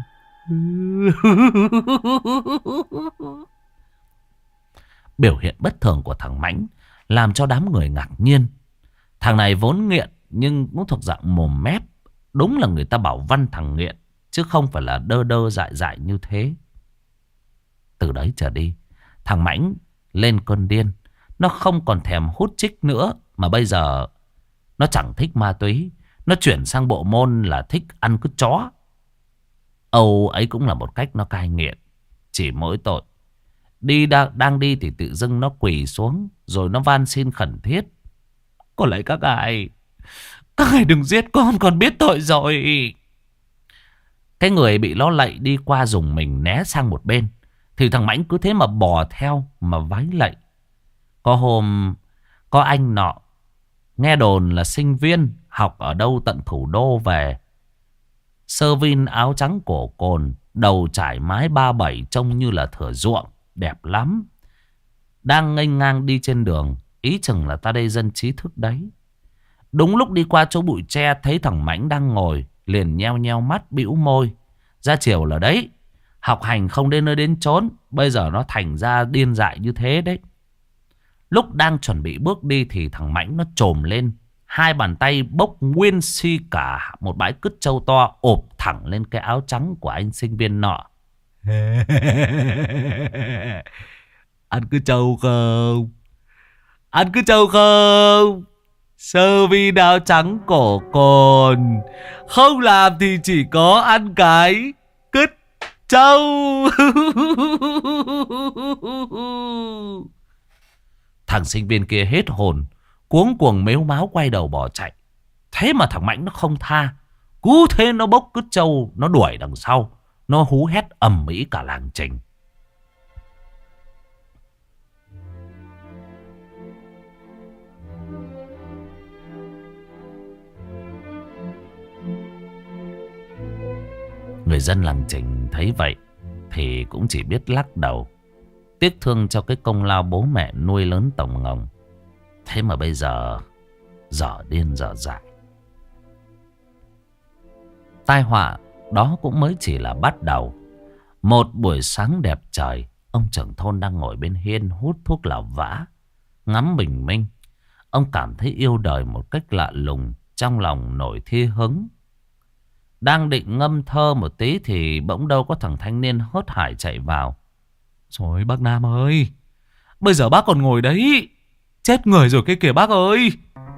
Biểu hiện bất thường của thằng Mãnh làm cho đám người ngạc nhiên. Thằng này vốn nghiện nhưng cũng thuộc dạng mồm mép. Đúng là người ta bảo văn thằng nghiện, chứ không phải là đơ đơ dại dại như thế. Từ đấy trở đi, thằng Mãnh lên cơn điên. Nó không còn thèm hút chích nữa, mà bây giờ nó chẳng thích ma túy. Nó chuyển sang bộ môn là thích ăn cứt chó. Âu ấy cũng là một cách nó cai nghiện. Chỉ mỗi tội, đi đang, đang đi thì tự dưng nó quỳ xuống, rồi nó van xin khẩn thiết: có lẽ các ngài, các ngài đừng giết con, con biết tội rồi. Cái người bị nó lạy đi qua dùng mình né sang một bên, thì thằng Mãnh cứ thế mà bò theo mà vái lạy. Có hôm, có anh nọ nghe đồn là sinh viên học ở đâu tận thủ đô về, sơ vin áo trắng cổ cồn, đầu trải mái ba bảy, trông như là thửa ruộng, đẹp lắm. Đang nghênh ngang đi trên đường, ý chừng là ta đây dân trí thức đấy. Đúng lúc đi qua chỗ bụi tre, thấy thằng Mãnh đang ngồi, liền nheo nheo mắt bĩu môi. Ra chiều là đấy, học hành không đến nơi đến chốn, bây giờ nó thành ra điên dại như thế đấy. Lúc đang chuẩn bị bước đi thì thằng Mãnh nó trồm lên, hai bàn tay bốc nguyên si cả một bãi cứt trâu to, ộp thẳng lên cái áo trắng của anh sinh viên nọ. Ăn cứ trâu không? Ăn cứ trâu không? Sơ vi áo trắng cổ cồn, không làm thì chỉ có ăn cái cứt trâu. Thằng sinh viên kia hết hồn, cuống cuồng mếu máo quay đầu bỏ chạy. Thế mà thằng Mãnh nó không tha, cứ thế nó bốc cứt trâu, nó đuổi đằng sau. Nó hú hét ầm ĩ cả làng Trình. Người dân làng Trình thấy vậy thì cũng chỉ biết lắc đầu, tiếc thương cho cái công lao bố mẹ nuôi lớn tổng ngồng. Thế mà bây giờ dở điên dở dại. Tai họa đó cũng mới chỉ là bắt đầu. Một buổi sáng đẹp trời, Ông trưởng thôn đang ngồi bên hiên hút thuốc lào vã, ngắm bình minh. Ông cảm thấy yêu đời một cách lạ lùng, trong lòng nổi thi hứng. Đang định ngâm thơ một tí thì bỗng đâu có thằng thanh niên hớt hải chạy vào. Trời bác Nam ơi, bây giờ bác còn ngồi đấy, chết người rồi cái kìa bác ơi.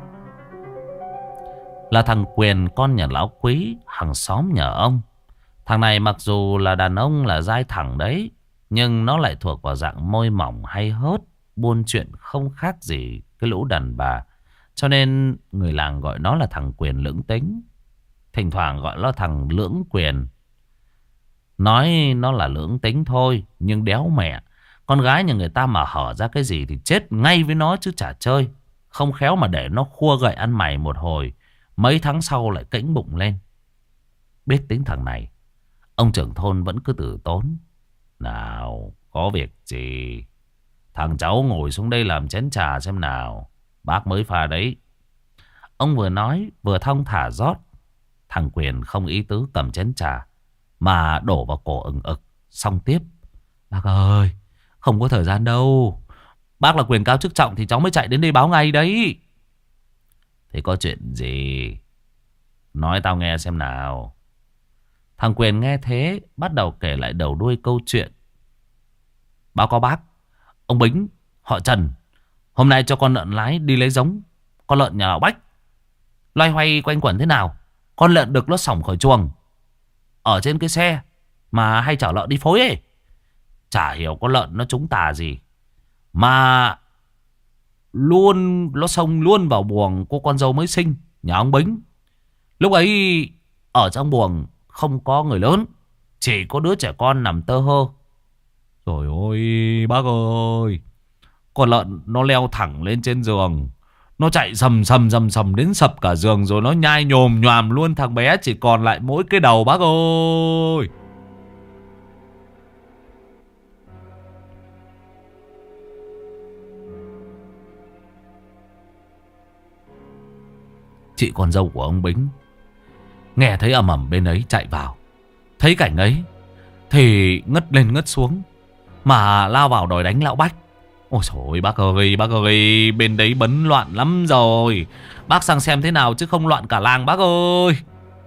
Là thằng Quyền, con nhà lão Quý, hàng xóm nhà ông. Thằng này mặc dù là đàn ông là dai thẳng đấy, nhưng nó lại thuộc vào dạng môi mỏng hay hớt, buôn chuyện không khác gì cái lũ đàn bà. Cho nên người làng gọi nó là thằng Quyền lưỡng tính. Thỉnh thoảng gọi nó thằng Lưỡng Quyền. Nói nó là lưỡng tính thôi, nhưng đéo mẹ. Con gái nhà người ta mà hở ra cái gì thì chết ngay với nó chứ chả chơi. Không khéo mà để nó khua gậy ăn mày một hồi, mấy tháng sau lại kĩnh bụng lên. Biết tính thằng này, ông trưởng thôn vẫn cứ từ tốn. Nào, có việc gì? Thằng cháu ngồi xuống đây làm chén trà xem nào. Bác mới pha đấy. Ông vừa nói vừa thong thả rót. Thằng Quyền không ý tứ cầm chén trà mà đổ vào cổ ừng ực. Xong tiếp. Bác ơi, không có thời gian đâu. Bác là quyền cao chức trọng thì cháu mới chạy đến đây báo ngay đấy. Thế có chuyện gì? Nói tao nghe xem nào. Thằng Quyền nghe thế bắt đầu kể lại đầu đuôi câu chuyện. Báo cáo bác, ông Bính, họ Trần, hôm nay cho con lợn lái đi lấy giống. Con lợn nhà lão Bách loay hoay quanh quẩn thế nào, con lợn đực nó xổng khỏi chuồng ở trên cái xe mà hay chở lợn đi phối ấy. Chả hiểu con lợn nó trúng tà gì mà luôn nó xông luôn vào buồng cô con dâu mới sinh nhà ông Bính. Lúc ấy ở trong buồng không có người lớn, chỉ có đứa trẻ con nằm tơ hơ. Trời ơi bác ơi, con lợn nó leo thẳng lên trên giường, nó chạy sầm sầm sầm sầm đến sập cả giường, rồi nó nhai nhồm nhoàm luôn. Thằng bé chỉ còn lại mỗi cái đầu bác ơi. Chị con dâu của ông Bính nghe thấy ầm ầm bên ấy chạy vào, thấy cảnh ấy thì ngất lên ngất xuống mà lao vào đòi đánh lão Bách. Ôi trời ơi bác ơi, bác ơi, bên đấy bấn loạn lắm rồi. Bác sang xem thế nào chứ không loạn cả làng bác ơi.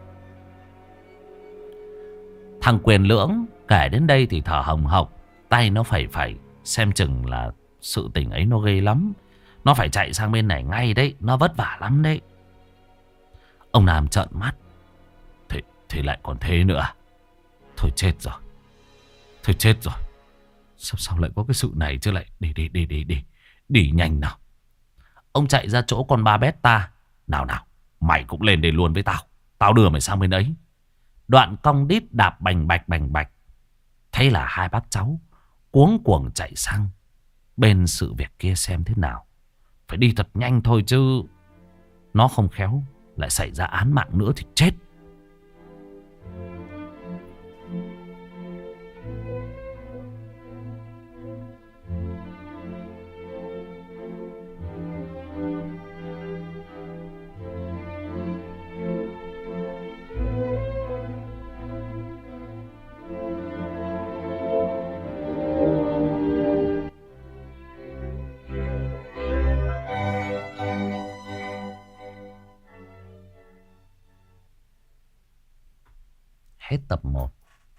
Thằng Quyền Lưỡng kể đến đây thì thở hồng hộc, tay nó phẩy phẩy, xem chừng là sự tình ấy nó ghê lắm. Nó phải chạy sang bên này ngay đấy, nó vất vả lắm đấy. Ông Nam trợn mắt. Thế, thế lại còn thế nữa à? Thôi chết rồi. Thôi chết rồi. Sao, sao lại có cái sự này chứ lại. Đi đi đi đi đi. Đi nhanh nào. Ông chạy ra chỗ con ba bét ta. Nào nào, mày cũng lên đây luôn với tao. Tao đưa mày sang bên ấy. Đoạn cong đít đạp bành bạch bành bạch. Thấy là hai bác cháu cuống cuồng chạy sang bên sự việc kia xem thế nào. Phải đi thật nhanh thôi chứ nó không khéo lại xảy ra án mạng nữa thì chết. Hết tập một.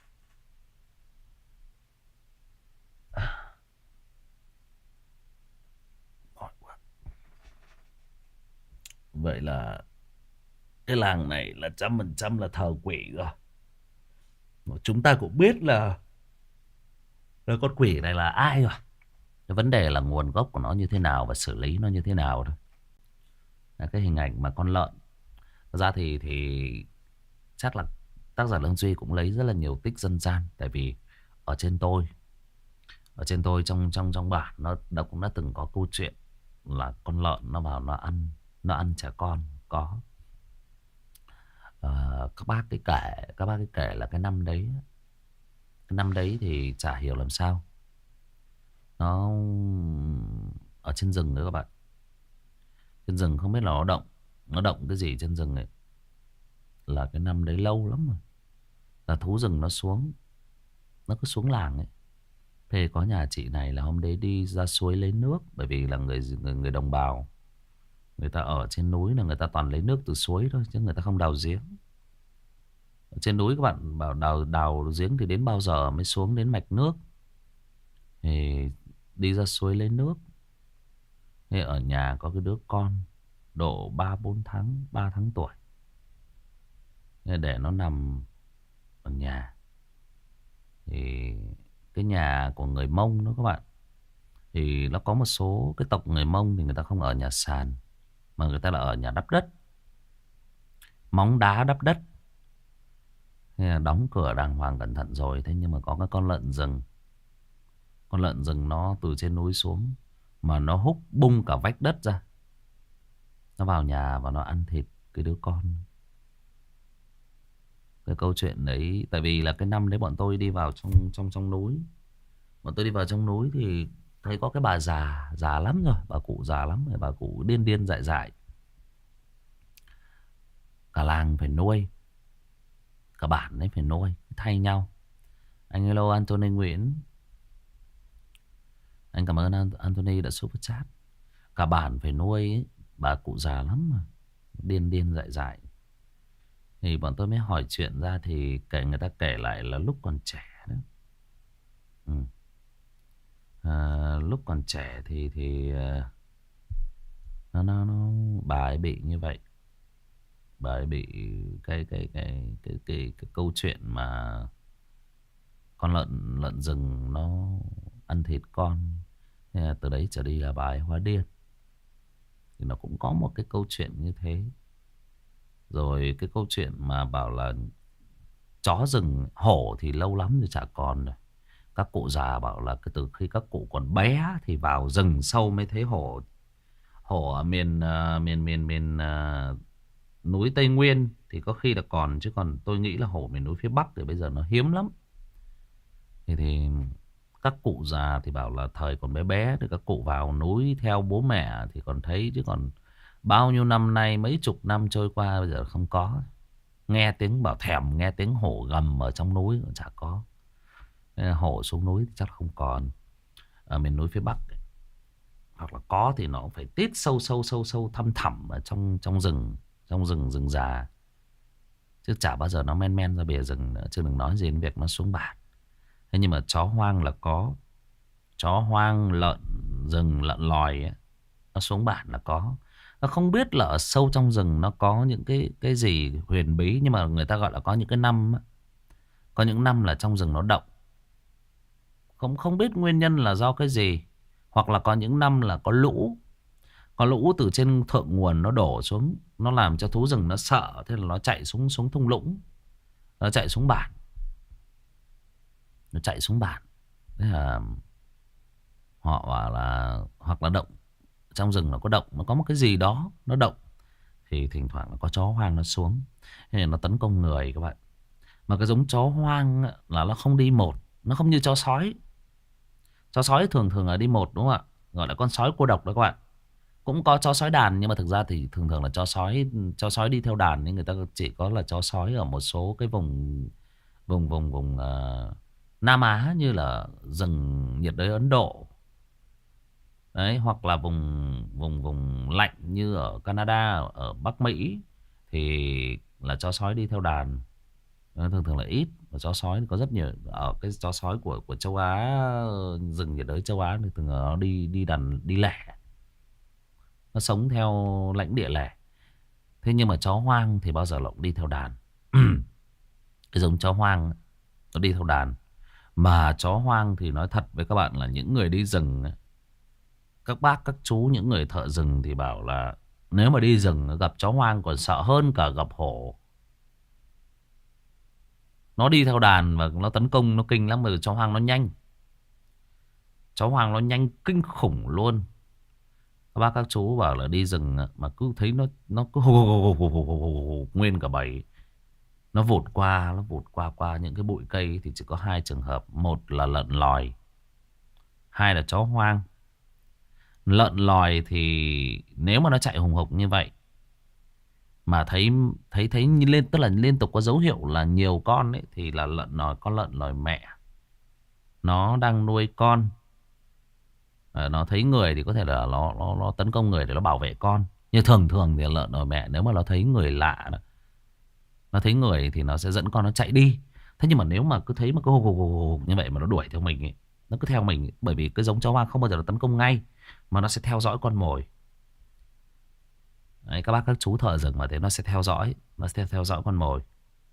Vậy là cái làng này là trăm phần trăm là thờ quỷ rồi. Chúng ta cũng biết là, là con quỷ này là ai rồi. Cái vấn đề là nguồn gốc của nó như thế nào và xử lý nó như thế nào thôi. Là cái hình ảnh mà con lợn. Thật ra thì thì chắc là tác giả Lương Duy cũng lấy rất là nhiều tích dân gian. Tại vì ở trên tôi Ở trên tôi trong trong trong bản nó, nó cũng đã từng có câu chuyện là con lợn nó vào nó ăn Nó ăn trẻ con. Có Ờ, các bác cái kể Các bác cái kể là cái năm đấy Cái năm đấy thì chả hiểu làm sao nó ở trên rừng đấy các bạn. Trên rừng không biết là nó động Nó động cái gì trên rừng ấy. Là cái năm đấy lâu lắm rồi. Là thú rừng nó xuống. Nó cứ xuống làng ấy. Thế có nhà chị này là hôm đấy đi ra suối lấy nước. Bởi vì là người người, người đồng bào, người ta ở trên núi là người ta toàn lấy nước từ suối thôi, chứ người ta không đào giếng. Ở trên núi các bạn bảo đào đào giếng thì đến bao giờ mới xuống đến mạch nước. Thì đi ra suối lấy nước. Thế ở nhà có cái đứa con độ ba bốn tháng, ba tháng tuổi. Thế để nó nằm ở nhà. Thì cái nhà của người Mông đó các bạn, thì nó có một số cái tộc người Mông thì người ta không ở nhà sàn, mà người ta là ở nhà đắp đất, móng đá đắp đất. Thế là đóng cửa đàng hoàng cẩn thận rồi. Thế nhưng mà có cái con lợn rừng. Con lợn rừng nó từ trên núi xuống, mà nó húc bung cả vách đất ra. Nó vào nhà và nó ăn thịt cái đứa con. Cái câu chuyện đấy, tại vì là cái năm đấy bọn tôi đi vào trong trong trong núi. Bọn tôi đi vào trong núi thì thấy có cái bà già, già lắm rồi, bà cụ già lắm rồi, bà cụ điên điên dại dại. Cả làng phải nuôi, cả bản ấy phải nuôi, thay nhau. Anh hello Anthony Nguyễn. Anh cảm ơn Anthony đã super chat. Cả bản phải nuôi ấy. Bà cụ già lắm mà, điên điên dại dại. Thì bọn tôi mới hỏi chuyện ra thì kể người ta kể lại là lúc còn trẻ đó. Ừ. À, lúc còn trẻ thì thì nó, nó nó bà ấy bị như vậy. Bà ấy bị cái cái cái cái cái cái, cái câu chuyện mà con lợn lợn rừng nó ăn thịt con. Thế là từ đấy trở đi là bà ấy hóa điên. Thì nó cũng có một cái câu chuyện như thế. Rồi cái câu chuyện mà bảo là chó rừng, hổ thì lâu lắm rồi chả còn rồi. Các cụ già bảo là cái từ khi các cụ còn bé thì vào rừng sâu mới thấy hổ. Hổ ở miền uh, miền miền miền uh, núi Tây Nguyên thì có khi là còn, chứ còn tôi nghĩ là hổ miền núi phía Bắc thì bây giờ nó hiếm lắm. Thì thì các cụ già thì bảo là thời còn bé bé thì các cụ vào núi theo bố mẹ thì còn thấy, chứ còn bao nhiêu năm nay, mấy chục năm trôi qua bây giờ không có. Nghe tiếng bảo thèm nghe tiếng hổ gầm ở trong núi cũng chả có. Hổ xuống núi thì chắc không còn. Ở miền núi phía Bắc ấy, hoặc là có thì nó phải tít sâu sâu sâu sâu thăm thẳm ở trong trong rừng, trong rừng rừng già, chứ chả bao giờ nó men men ra bìa rừng nữa, chứ đừng nói gì đến việc nó xuống bản. Thế nhưng mà chó hoang là có. Chó hoang, lợn rừng, lợn lòi ấy, nó xuống bản là có. Nó không biết là ở sâu trong rừng nó có những cái cái gì huyền bí, nhưng mà người ta gọi là có những cái năm ấy. Có những năm là trong rừng nó động, không không biết nguyên nhân là do cái gì. Hoặc là có những năm là có lũ. Có lũ từ trên thượng nguồn nó đổ xuống, nó làm cho thú rừng nó sợ. Thế là nó chạy xuống xuống thung lũng, nó chạy xuống bản. Nó chạy xuống bản. Thế là họ bảo là hoặc là động, trong rừng nó có động, nó có một cái gì đó nó động, thì thỉnh thoảng nó có chó hoang nó xuống. Thế là nó tấn công người các bạn. Mà cái giống chó hoang là nó không đi một, nó không như chó sói. Chó sói thường thường là đi một, đúng không ạ? Gọi là con sói cô độc đó các bạn. Cũng có chó sói đàn, nhưng mà thực ra thì thường thường là chó sói chó sói đi theo đàn, nhưng người ta chỉ có là chó sói ở một số cái vùng vùng vùng vùng uh, Nam Á, như là rừng nhiệt đới Ấn Độ đấy, hoặc là vùng vùng vùng lạnh như ở Canada, ở Bắc Mỹ thì là chó sói đi theo đàn. Nó thường thường là ít. Và chó sói thì có rất nhiều. Ở cái chó sói của của châu Á, rừng nhiệt đới châu Á thì thường nó đi đi đàn, đi lẻ. Nó sống theo lãnh địa lẻ. Thế nhưng mà chó hoang thì bao giờ nó cũng đi theo đàn. Cái giống chó hoang nó đi theo đàn. Mà chó hoang thì nói thật với các bạn là những người đi rừng, các bác, các chú, những người thợ rừng thì bảo là nếu mà đi rừng gặp chó hoang còn sợ hơn cả gặp hổ. Nó đi theo đàn và nó tấn công nó kinh lắm. Bởi vì chó hoang nó nhanh. Chó hoang nó nhanh kinh khủng luôn. Các bác các chú bảo là đi rừng mà cứ thấy nó nó cứ hù, hù, hù, hù, hù, hù, nguyên cả bầy. Nó vụt qua, nó vụt qua qua những cái bụi cây thì chỉ có hai trường hợp. Một là lợn lòi, hai là chó hoang. Lợn lòi thì nếu mà nó chạy hùng hục như vậy mà thấy thấy thấy lên, tức là liên tục có dấu hiệu là nhiều con ấy, thì là lợn lòi, con lợn lòi mẹ. nó đang nuôi con. Ờ, nó thấy người thì có thể là nó, nó, nó tấn công người để nó bảo vệ con. Như thường thường thì lợn ở mẹ nếu mà nó thấy người lạ đó, nó thấy người thì nó sẽ dẫn con nó chạy đi. Thế nhưng mà nếu mà cứ thấy mà cứ hù hù hù hù như vậy mà nó đuổi theo mình ấy, nó cứ theo mình ấy, bởi vì cái giống chó hoang không bao giờ nó tấn công ngay mà nó sẽ theo dõi con mồi. Đấy, các bác các chú thợ rừng mà thế nó sẽ theo dõi, nó sẽ theo, theo dõi con mồi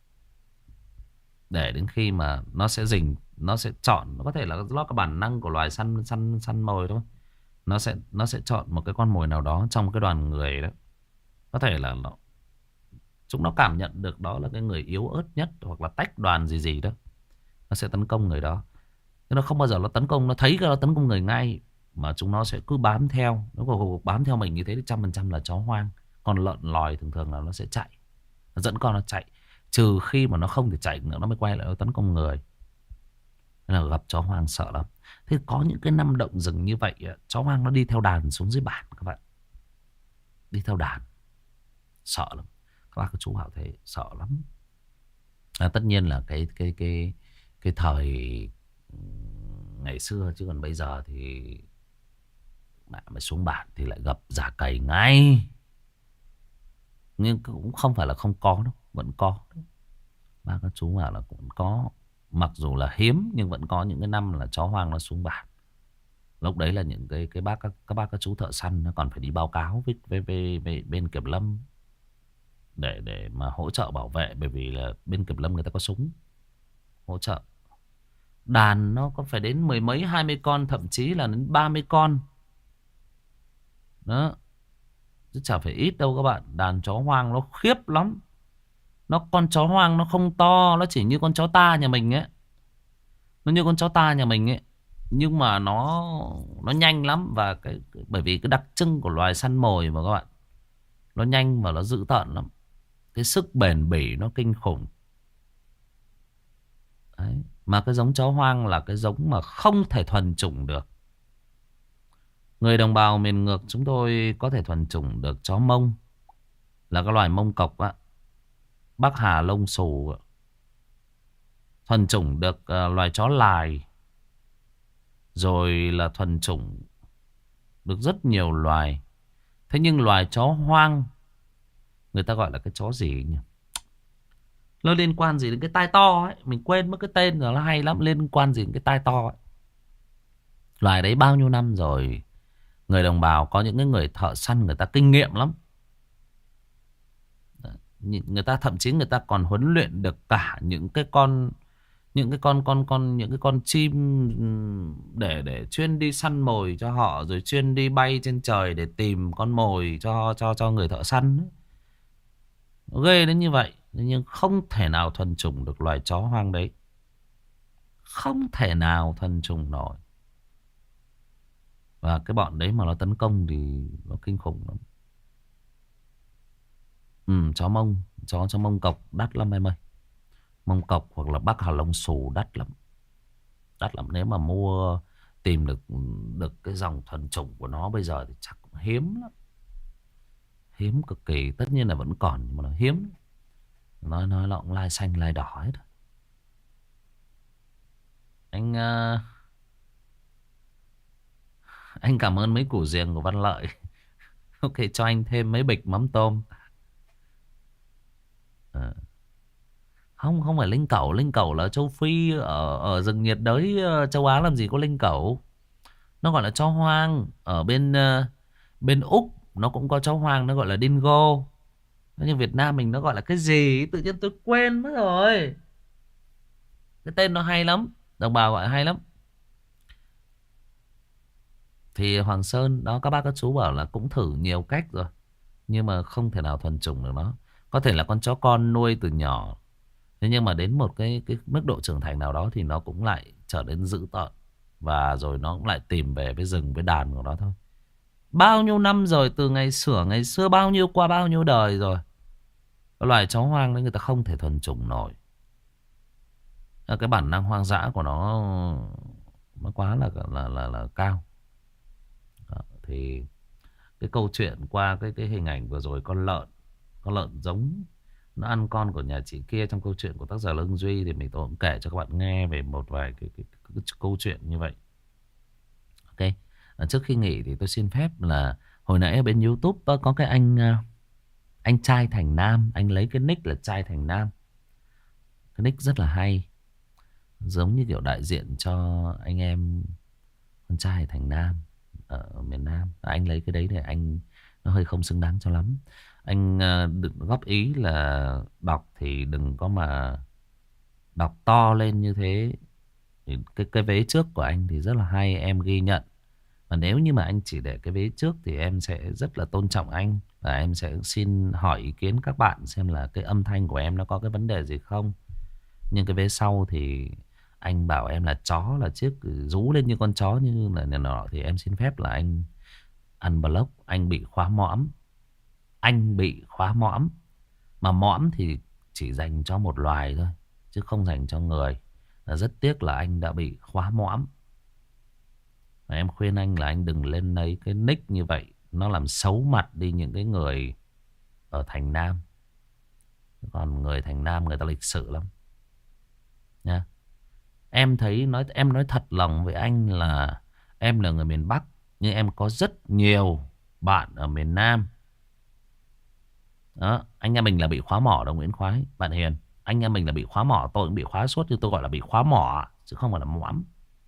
để đến khi mà nó sẽ rình, nó sẽ chọn, nó có thể là nó cái bản năng của loài săn săn săn mồi thôi. Nó sẽ nó sẽ chọn một cái con mồi nào đó trong cái đoàn người đó. Có thể là nó, chúng nó cảm nhận được đó là cái người yếu ớt nhất hoặc là tách đoàn gì gì đó, nó sẽ tấn công người đó. Chứ nó không bao giờ nó tấn công, nó thấy cái nó tấn công người ngay, mà chúng nó sẽ cứ bám theo. Nó còn bám theo mình như thế thì trăm phần trăm là chó hoang. Còn lợn lòi thường thường là nó sẽ chạy, nó dẫn con nó chạy, trừ khi mà nó không thể chạy nữa nó mới quay lại nó tấn công người. Nên là gặp chó hoang sợ lắm. Thế có những cái năm động rừng như vậy, chó hoang nó đi theo đàn xuống dưới bản các bạn, đi theo đàn sợ lắm. Các bác các chú bảo thế sợ lắm. À, tất nhiên là cái cái cái cái thời ngày xưa, chứ còn bây giờ thì mẹ mới xuống bản thì lại gặp giả cầy ngay. Nhưng cũng không phải là không có đâu, vẫn có. Bác các chú bảo là cũng có, mặc dù là hiếm nhưng vẫn có những cái năm là chó hoang nó xuống bản. Lúc đấy là những cái cái bác các, các bác các chú thợ săn nó còn phải đi báo cáo với, với, với, với bên kiểm lâm để để mà hỗ trợ bảo vệ, bởi vì là bên kiểm lâm người ta có súng hỗ trợ. Đàn nó có phải đến mười mấy hai mươi con, thậm chí là đến ba mươi con đó, chứ chả phải ít đâu các bạn. Đàn chó hoang nó khiếp lắm. Nó con chó hoang nó không to, nó chỉ như con chó ta nhà mình ấy. Nó như con chó ta nhà mình ấy, nhưng mà nó nó nhanh lắm. Và cái, cái bởi vì cái đặc trưng của loài săn mồi mà các bạn, nó nhanh và nó dữ tợn lắm. Cái sức bền bỉ nó kinh khủng. Đấy. Mà cái giống chó hoang là cái giống mà không thể thuần chủng được. Người đồng bào miền ngược chúng tôi có thể thuần chủng được chó Mông, là cái loài Mông cộc á, Bắc Hà lông xù. Thuần chủng được uh, loài chó Lài. Rồi là thuần chủng được rất nhiều loài. Thế nhưng loài chó hoang người ta gọi là cái chó gì nhỉ? Nó liên quan gì đến cái tai to ấy, mình quên mất cái tên rồi, nó hay lắm. Liên quan gì đến cái tai to ấy. Loài đấy bao nhiêu năm rồi, người đồng bào có những cái người thợ săn người ta kinh nghiệm lắm. Người ta thậm chí người ta còn huấn luyện được cả những cái con những cái con con con những cái con chim để để chuyên đi săn mồi cho họ, rồi chuyên đi bay trên trời để tìm con mồi cho cho cho người thợ săn ấy. Ghê đến như vậy, nhưng không thể nào thuần chủng được loài chó hoang đấy. Không thể nào thuần chủng nổi. Và cái bọn đấy mà nó tấn công thì nó kinh khủng lắm. Ừ, chó Mông, chó chó Mông cộc đắt lắm em ơi. Mông cộc hoặc là Bắc Hà lông xù đắt lắm. Đắt lắm. Nếu mà mua tìm được được cái dòng thuần chủng của nó bây giờ thì chắc cũng hiếm lắm. Hiếm cực kỳ. Tất nhiên là vẫn còn nhưng mà nó hiếm. Nói nói nó cũng lai xanh lai đỏ hết. Anh uh, anh cảm ơn mấy củ riềng của Văn Lợi. Ok, cho anh thêm mấy bịch mắm tôm. À. Không, không phải linh cẩu. Linh cẩu là châu Phi. Ở, ở rừng nhiệt đới châu Á làm gì có linh cẩu. Nó gọi là chó hoang. Ở bên uh, bên Úc nó cũng có chó hoang, nó gọi là dingo. Nhưng Việt Nam mình nó gọi là cái gì tự nhiên tôi quên mất rồi. Cái tên nó hay lắm, đồng bào gọi hay lắm. Thì Hoàng Sơn đó, các bác các chú bảo là cũng thử nhiều cách rồi, nhưng mà không thể nào thuần chủng được nó. Có thể là con chó con nuôi từ nhỏ, thế nhưng mà đến một cái cái mức độ trưởng thành nào đó thì nó cũng lại trở nên dữ tợn. Và rồi nó cũng lại tìm về với rừng với đàn của nó thôi. Bao nhiêu năm rồi, từ ngày xưa ngày xưa bao nhiêu qua bao nhiêu đời rồi, cái loài chó hoang đấy người ta không thể thuần chủng nổi. Cái bản năng hoang dã của nó nó quá là là là, là cao. Đó, thì cái câu chuyện qua cái cái hình ảnh vừa rồi, con lợn con lợn giống Nó ăn con của nhà chị kia. Trong câu chuyện của tác giả Lương Duy thì mình tôi cũng kể cho các bạn nghe về một vài cái, cái, cái, cái câu chuyện như vậy. Ok. À, trước khi nghỉ thì tôi xin phép là hồi nãy ở bên YouTube có, có cái anh à, anh trai Thành Nam, anh lấy cái nick là trai Thành Nam. Cái nick rất là hay, giống như kiểu đại diện cho anh em con trai Thành Nam ở miền Nam. Anh lấy cái đấy để anh, nó hơi không xứng đáng cho lắm. Anh à, đừng góp ý là đọc thì đừng có mà đọc to lên như thế. Thì cái cái vế trước của anh thì rất là hay, em ghi nhận. Và nếu như mà anh chỉ để cái vế trước thì em sẽ rất là tôn trọng anh. Và em sẽ xin hỏi ý kiến các bạn xem là cái âm thanh của em nó có cái vấn đề gì không. Nhưng cái vế sau thì anh bảo em là chó là chiếc rú lên như con chó như là này nọ, thì em xin phép là anh unblock, anh bị khóa mõm. Anh bị khóa mõm. Mà mõm thì chỉ dành cho một loài thôi, chứ không dành cho người. Là rất tiếc là anh đã bị khóa mõm. Và em khuyên anh là anh đừng lên lấy cái nick như vậy. Nó làm xấu mặt đi những cái người ở Thành Nam. Còn người Thành Nam người ta lịch sự lắm nha. Em thấy nói em nói thật lòng với anh là em là người miền Bắc, nhưng em có rất nhiều bạn ở miền Nam. Đó, anh em mình là bị khóa mỏ đâu Nguyễn Khoái, bạn Hiền. Anh em mình là bị khóa mỏ, tôi cũng bị khóa suốt, chứ tôi gọi là bị khóa mỏ chứ không phải là mõm.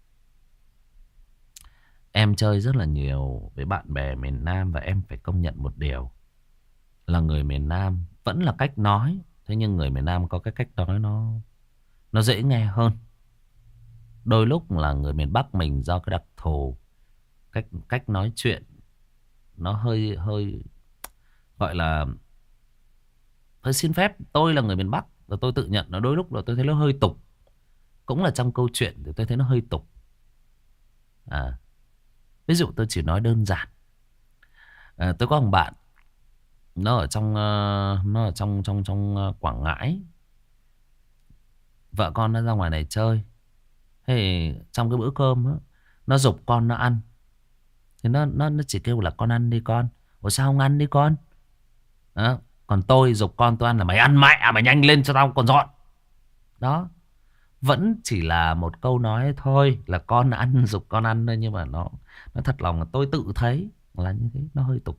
Em chơi rất là nhiều với bạn bè miền Nam, và em phải công nhận một điều là người miền Nam vẫn là cách nói, thế nhưng người miền Nam có cái cách nói nó nó dễ nghe hơn. Đôi lúc là người miền Bắc mình do cái đặc thù cách cách nói chuyện nó hơi hơi gọi là, tôi xin phép, tôi là người miền Bắc và tôi tự nhận là đôi lúc là tôi thấy nó hơi tục. Cũng là trong câu chuyện thì tôi thấy nó hơi tục. À, ví dụ tôi chỉ nói đơn giản. À, tôi có một bạn, nó ở trong ờ, nó ở trong trong trong ờ, Quảng Ngãi. Vợ con nó ra ngoài này chơi. Thế thì trong cái bữa cơm á, nó giục con nó ăn. Thì nó nó nó chỉ kêu là con ăn đi con. Ủa sao không ăn đi con? Đó. Còn tôi giục con tôi ăn là mày ăn mẹ, mày nhanh lên cho tao còn dọn. Đó. Vẫn chỉ là một câu nói thôi, là con ăn, giục con ăn thôi. Nhưng mà nó nó thật lòng là tôi tự thấy là như thế, nó hơi tục.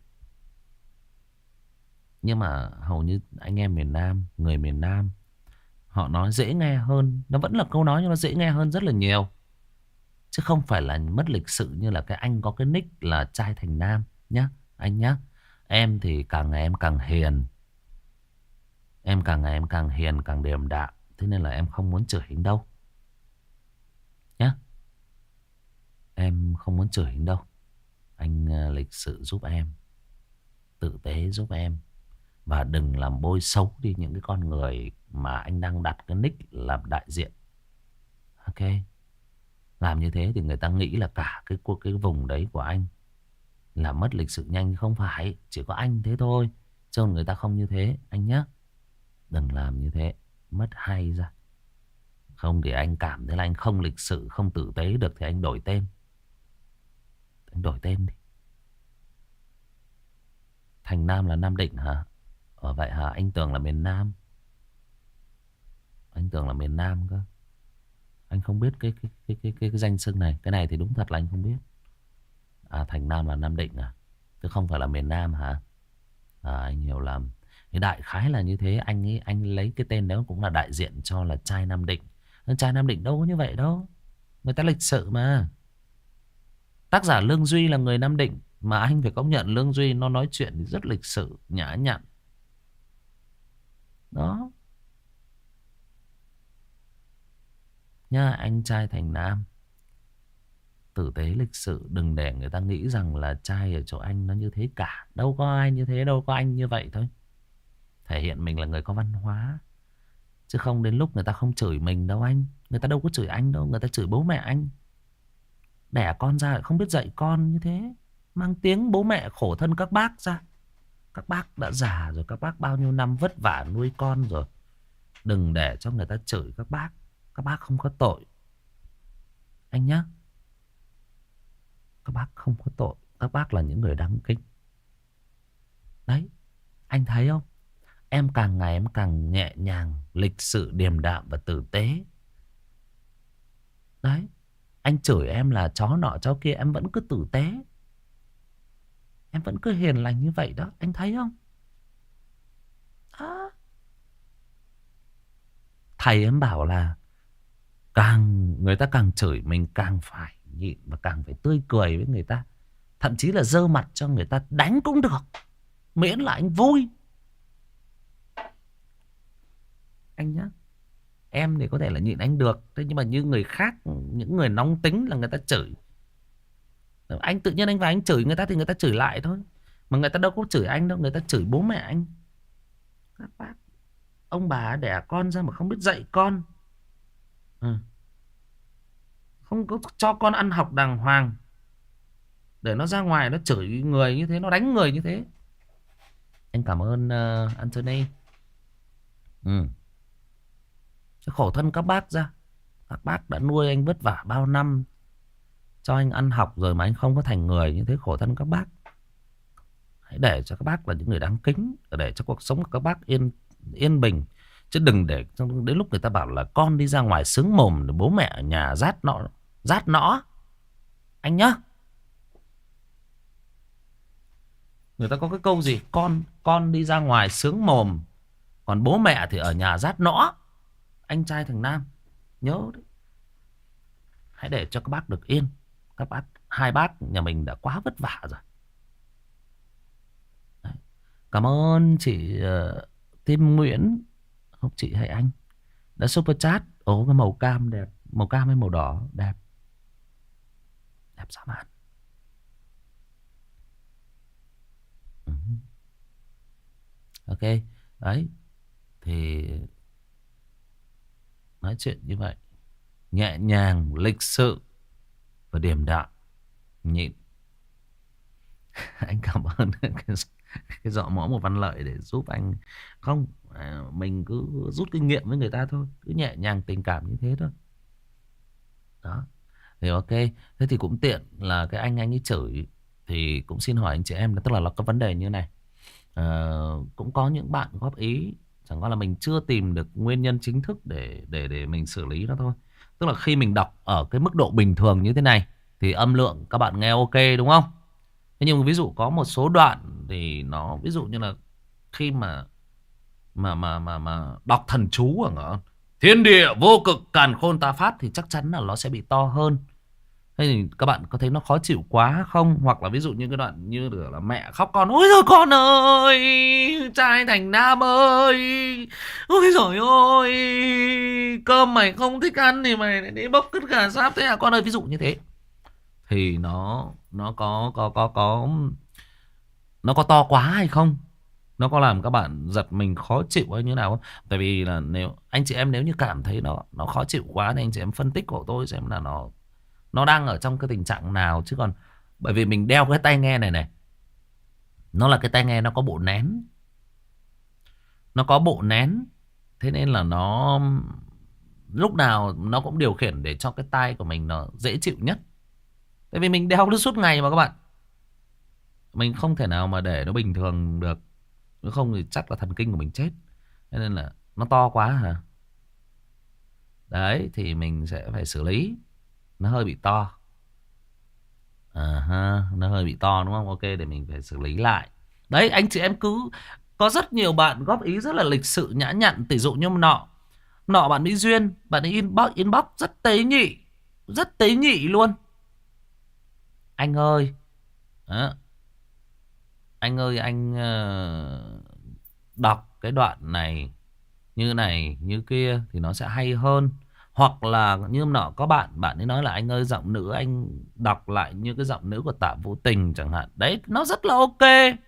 Nhưng mà hầu như anh em miền Nam, người miền Nam, họ nói dễ nghe hơn. Nó vẫn là câu nói nhưng nó dễ nghe hơn rất là nhiều. Chứ không phải là mất lịch sự như là cái anh có cái nick là trai Thành Nam nhá. Anh nhá. Em thì càng ngày em càng hiền. Em càng ngày em càng hiền, càng điềm đạm. Thế nên là em không muốn chửi anh đâu nhá. Em không muốn chửi anh đâu. Anh uh, lịch sự giúp em, tử tế giúp em. Và đừng làm bôi xấu đi những cái con người mà anh đang đặt cái nick làm đại diện. Ok. Làm như thế thì người ta nghĩ là cả cái cái vùng đấy của anh là mất lịch sự nhanh. Không phải, chỉ có anh thế thôi, chứ người ta không như thế anh nhé. Đừng làm như thế, mất hay ra. Không thì anh cảm thấy là anh không lịch sự, không tử tế được thì anh đổi tên. Anh đổi tên đi. Thành Nam là Nam Định hả? Ở vậy hả? Anh tưởng là miền Nam. Anh tưởng là miền Nam cơ. Anh không biết cái cái cái cái cái, cái danh xưng này. Cái này thì đúng thật là anh không biết. À, Thành Nam là Nam Định à? Chứ không phải là miền Nam hả? À, anh hiểu lầm. Thì đại khái là như thế. Anh ấy anh lấy cái tên đó cũng là đại diện cho là trai Nam Định. Trai Nam Định đâu có như vậy đâu. Người ta lịch sự mà. Tác giả Lương Duy là người Nam Định, mà anh phải công nhận Lương Duy nó nói chuyện thì rất lịch sự, nhã nhặn. Đó. Nha, anh trai Thành Nam, tử tế lịch sự. Đừng để người ta nghĩ rằng là trai ở chỗ anh nó như thế cả. Đâu có ai như thế, đâu có anh như vậy thôi. Thể hiện mình là người có văn hóa. Chứ không đến lúc người ta không chửi mình đâu anh. Người ta đâu có chửi anh đâu. Người ta chửi bố mẹ anh. Đẻ con ra lại không biết dạy con như thế. Mang tiếng bố mẹ khổ thân các bác ra. Các bác đã già rồi. Các bác bao nhiêu năm vất vả nuôi con rồi. Đừng để cho người ta chửi các bác. Các bác không có tội anh nhá. Các bác không có tội. Các bác là những người đáng kính. Đấy. Anh thấy không? Em càng ngày em càng nhẹ nhàng, lịch sự, điềm đạm và tử tế. Đấy, anh chửi em là chó nọ chó kia, em vẫn cứ tử tế. Em vẫn cứ hiền lành như vậy đó, anh thấy không? Đó. Thầy em bảo là càng người ta càng chửi mình càng phải nhịn và càng phải tươi cười với người ta. Thậm chí là giơ mặt cho người ta đánh cũng được, miễn là anh vui. Anh nhá, em thì có thể là nhịn anh được, thế nhưng mà như người khác, những người nóng tính là người ta chửi, anh tự nhiên anh vào anh chửi người ta thì người ta chửi lại thôi. Mà người ta đâu có chửi anh đâu, người ta chửi bố mẹ anh. Các bác, ông bà đẻ con ra mà không biết dạy con, ừ. Không có cho con ăn học đàng hoàng, để nó ra ngoài nó chửi người như thế, nó đánh người như thế. Anh cảm ơn uh, Anthony. Ừ. Khổ thân các bác ra, các bác đã nuôi anh vất vả bao năm, cho anh ăn học rồi mà anh không có thành người như thế, khổ thân các bác. Hãy để cho các bác là những người đáng kính, để cho cuộc sống của các bác yên yên bình, chứ đừng để đến lúc người ta bảo là con đi ra ngoài sướng mồm, bố mẹ ở nhà rát nọ rát nõ. Anh nhá, người ta có cái câu gì, con con đi ra ngoài sướng mồm, còn bố mẹ thì ở nhà rát nõ. Anh trai thằng Nam nhớ đấy. Hãy để cho các bác được yên. Các bác, hai bác nhà mình đã quá vất vả rồi. Đấy. Cảm ơn chị uh, Tim Nguyễn, không chị hay anh, đã super chat. Ồ, cái màu cam đẹp, màu cam hay màu đỏ đẹp, đẹp dã man. Ừ. Ok, đấy thì nói chuyện như vậy, nhẹ nhàng, lịch sự và điềm đạm, nhịn. Anh cảm ơn cái, cái giọng mõ một Văn Lợi để giúp anh. Không, à, mình cứ rút kinh nghiệm với người ta thôi, cứ nhẹ nhàng tình cảm như thế thôi. Đó thì ok. Thế thì cũng tiện là cái anh anh ấy chửi, thì cũng xin hỏi anh chị em là, tức là nó có vấn đề như này. Ờ, cũng có những bạn góp ý, chẳng qua là mình chưa tìm được nguyên nhân chính thức để để để mình xử lý nó thôi. Tức là khi mình đọc ở cái mức độ bình thường như thế này thì âm lượng các bạn nghe ok đúng không? Thế nhưng ví dụ có một số đoạn thì nó, ví dụ như là khi mà mà mà mà mà đọc thần chú ở ngỡ thiên địa vô cực càn khôn ta phát thì chắc chắn là nó sẽ bị to hơn. Thế thì các bạn có thấy nó khó chịu quá không? Hoặc là ví dụ như cái đoạn như là mẹ khóc con, ôi giời con ơi, trai thành nam ơi, ôi giời ơi, cơm mày không thích ăn thì mày lại đi bốc cứt gà sáp thế à con ơi, ví dụ như thế thì nó nó có có có có nó có to quá hay không, nó có làm các bạn giật mình khó chịu hay như nào không? Tại vì là nếu anh chị em nếu như cảm thấy nó nó khó chịu quá thì anh chị em phân tích của tôi xem là nó nó đang ở trong cái tình trạng nào. Chứ còn bởi vì mình đeo cái tai nghe này này, nó là cái tai nghe nó có bộ nén, nó có bộ nén, thế nên là nó lúc nào nó cũng điều khiển để cho cái tai của mình nó dễ chịu nhất. Tại vì mình đeo nó suốt ngày mà các bạn, mình không thể nào mà để nó bình thường được, nếu không thì chắc là thần kinh của mình chết. Thế nên là nó to quá hả? Đấy thì mình sẽ phải xử lý. Nó hơi bị to. À ha, nó hơi bị to đúng không? Ok, để mình phải xử lý lại. Đấy, anh chị em cứ, có rất nhiều bạn góp ý rất là lịch sự nhã nhặn. Tỷ dụ như nọ, nọ bạn Mỹ Duyên, bạn ấy inbox, inbox rất tế nhị, rất tế nhị luôn. Anh ơi, đó, anh ơi anh uh, đọc cái đoạn này như này như kia thì nó sẽ hay hơn. Hoặc là như nọ có bạn, bạn ấy nói là anh ơi giọng nữ anh đọc lại như cái giọng nữ của Tạ Vũ Tình chẳng hạn. Đấy, nó rất là ok.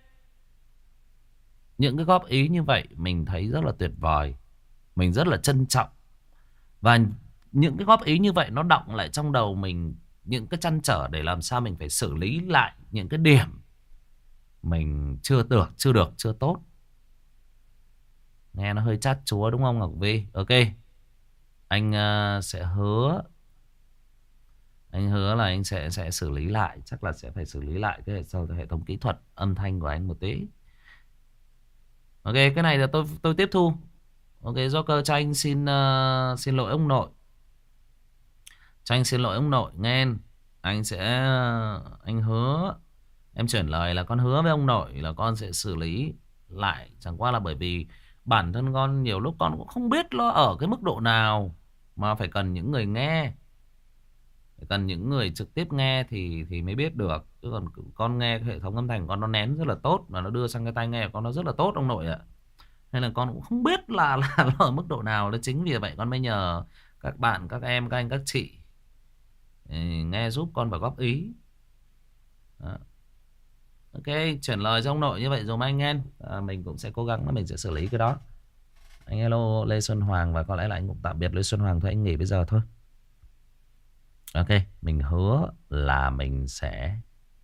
Những cái góp ý như vậy mình thấy rất là tuyệt vời, mình rất là trân trọng. Và những cái góp ý như vậy nó đọng lại trong đầu mình những cái trăn trở để làm sao mình phải xử lý lại những cái điểm mình chưa được, chưa được, chưa tốt. Nghe nó hơi chát chúa đúng không Ngọc Vi? Ok, anh uh, sẽ hứa, anh hứa là anh sẽ sẽ xử lý lại, chắc là sẽ phải xử lý lại cái hệ, hệ thống kỹ thuật âm thanh của anh một tí. Ok, cái này là tôi tôi tiếp thu. Ok, Joker cho anh xin ờ, xin lỗi ông nội. Cho anh xin lỗi ông nội nghe. Anh sẽ anh hứa, em chuyển lời là con hứa với ông nội là con sẽ xử lý lại. Chẳng qua là bởi vì bản thân con nhiều lúc con cũng không biết nó ở cái mức độ nào, mà phải cần những người nghe, phải cần những người trực tiếp nghe thì thì mới biết được. Chứ còn con nghe cái hệ thống âm thanh của con nó nén rất là tốt, và nó đưa sang cái tai nghe của con nó rất là tốt ông nội ạ. Nên là con cũng không biết là là nó ở mức độ nào. Đó chính vì vậy con mới nhờ các bạn, các em, các anh, các chị ừ, nghe giúp con và góp ý. Đó. Ok, chuyển lời cho ông nội như vậy rồi mà anh em à, mình cũng sẽ cố gắng là mình sẽ xử lý cái đó. Anh hello Lê Xuân Hoàng, và có lẽ là anh cũng tạm biệt Lê Xuân Hoàng thôi, anh nghỉ bây giờ thôi. Ok, mình hứa là mình sẽ.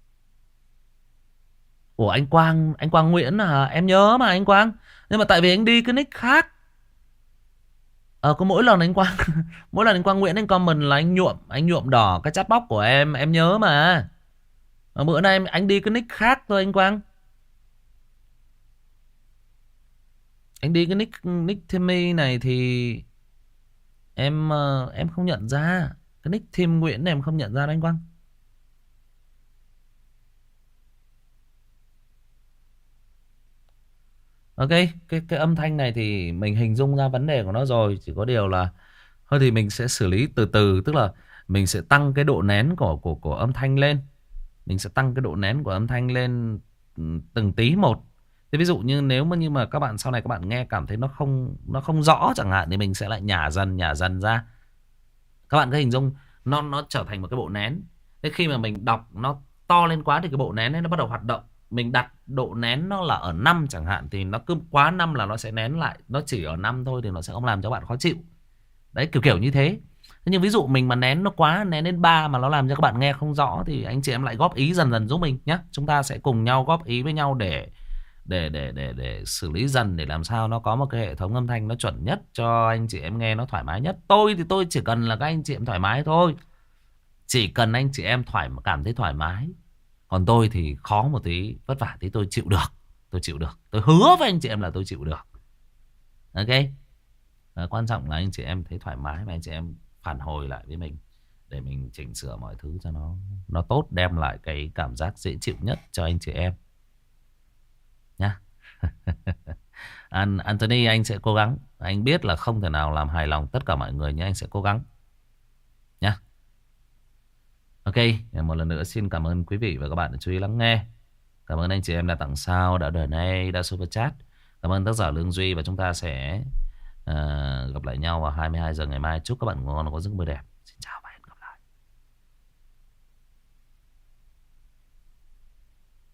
Ủa anh Quang, anh Quang Nguyễn à, em nhớ mà anh Quang. Nhưng mà tại vì anh đi cái nick khác. Ờ có mỗi lần anh Quang mỗi lần anh Quang Nguyễn anh comment là anh nhuộm, anh nhuộm đỏ cái chat box của em, em nhớ mà. Ở bữa nay em anh đi cái nick khác thôi anh Quang. Anh đi cái nick nick Timmy này thì em ờ, em không nhận ra. Cái nick Tim Nguyễn này em không nhận ra đâu anh Quang. Ok, cái cái âm thanh này thì mình hình dung ra vấn đề của nó rồi, chỉ có điều là thôi thì mình sẽ xử lý từ từ, tức là mình sẽ tăng cái độ nén của của của âm thanh lên. Mình sẽ tăng cái độ nén của âm thanh lên ừ, từng tí một. Thế ví dụ như nếu mà như mà các bạn sau này các bạn nghe cảm thấy nó không nó không rõ chẳng hạn, thì mình sẽ lại nhả dần nhả dần ra. Các bạn cứ hình dung nó nó trở thành một cái bộ nén. Thế khi mà mình đọc nó to lên quá thì cái bộ nén ấy nó bắt đầu hoạt động. Mình đặt độ nén nó là ở năm chẳng hạn, thì nó cứ quá năm là nó sẽ nén lại. Nó chỉ ở năm thôi thì nó sẽ không làm cho bạn khó chịu. Đấy, kiểu kiểu như thế. Thế nhưng ví dụ mình mà nén nó quá, nén đến ba mà nó làm cho các bạn nghe không rõ, thì anh chị em lại góp ý dần dần giúp mình nhé. Chúng ta sẽ cùng nhau góp ý với nhau để để để để để xử lý dần, để làm sao nó có một cái hệ thống âm thanh nó chuẩn nhất cho anh chị em nghe nó thoải mái nhất. Tôi thì tôi chỉ cần là các anh chị em thoải mái thôi. Chỉ cần anh chị em thoải cảm thấy thoải mái. Còn tôi thì khó một tí, vất vả tí tôi chịu được. Tôi chịu được. Tôi hứa với anh chị em là tôi chịu được. Ok. Ờ, quan trọng là anh chị em thấy thoải mái và anh chị em phản hồi lại với mình để mình chỉnh sửa mọi thứ cho nó nó tốt, đem lại cái cảm giác dễ chịu nhất cho anh chị em nhá. An Anthony anh sẽ cố gắng. Anh biết là không thể nào làm hài lòng tất cả mọi người, nhưng anh sẽ cố gắng nhá. Ok, một lần nữa xin cảm ơn quý vị và các bạn đã chú ý lắng nghe. Cảm ơn anh chị em đã tặng sao, đã donate, đã super chat. Cảm ơn tác giả Lương Duy, và chúng ta sẽ ờ, gặp lại nhau vào hai mươi hai giờ ngày mai. Chúc các bạn ngủ ngon, có giấc mơ đẹp. Xin chào và hẹn gặp lại.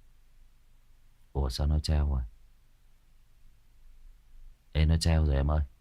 Ủa sao nó treo rồi? Ê nó treo rồi em ơi.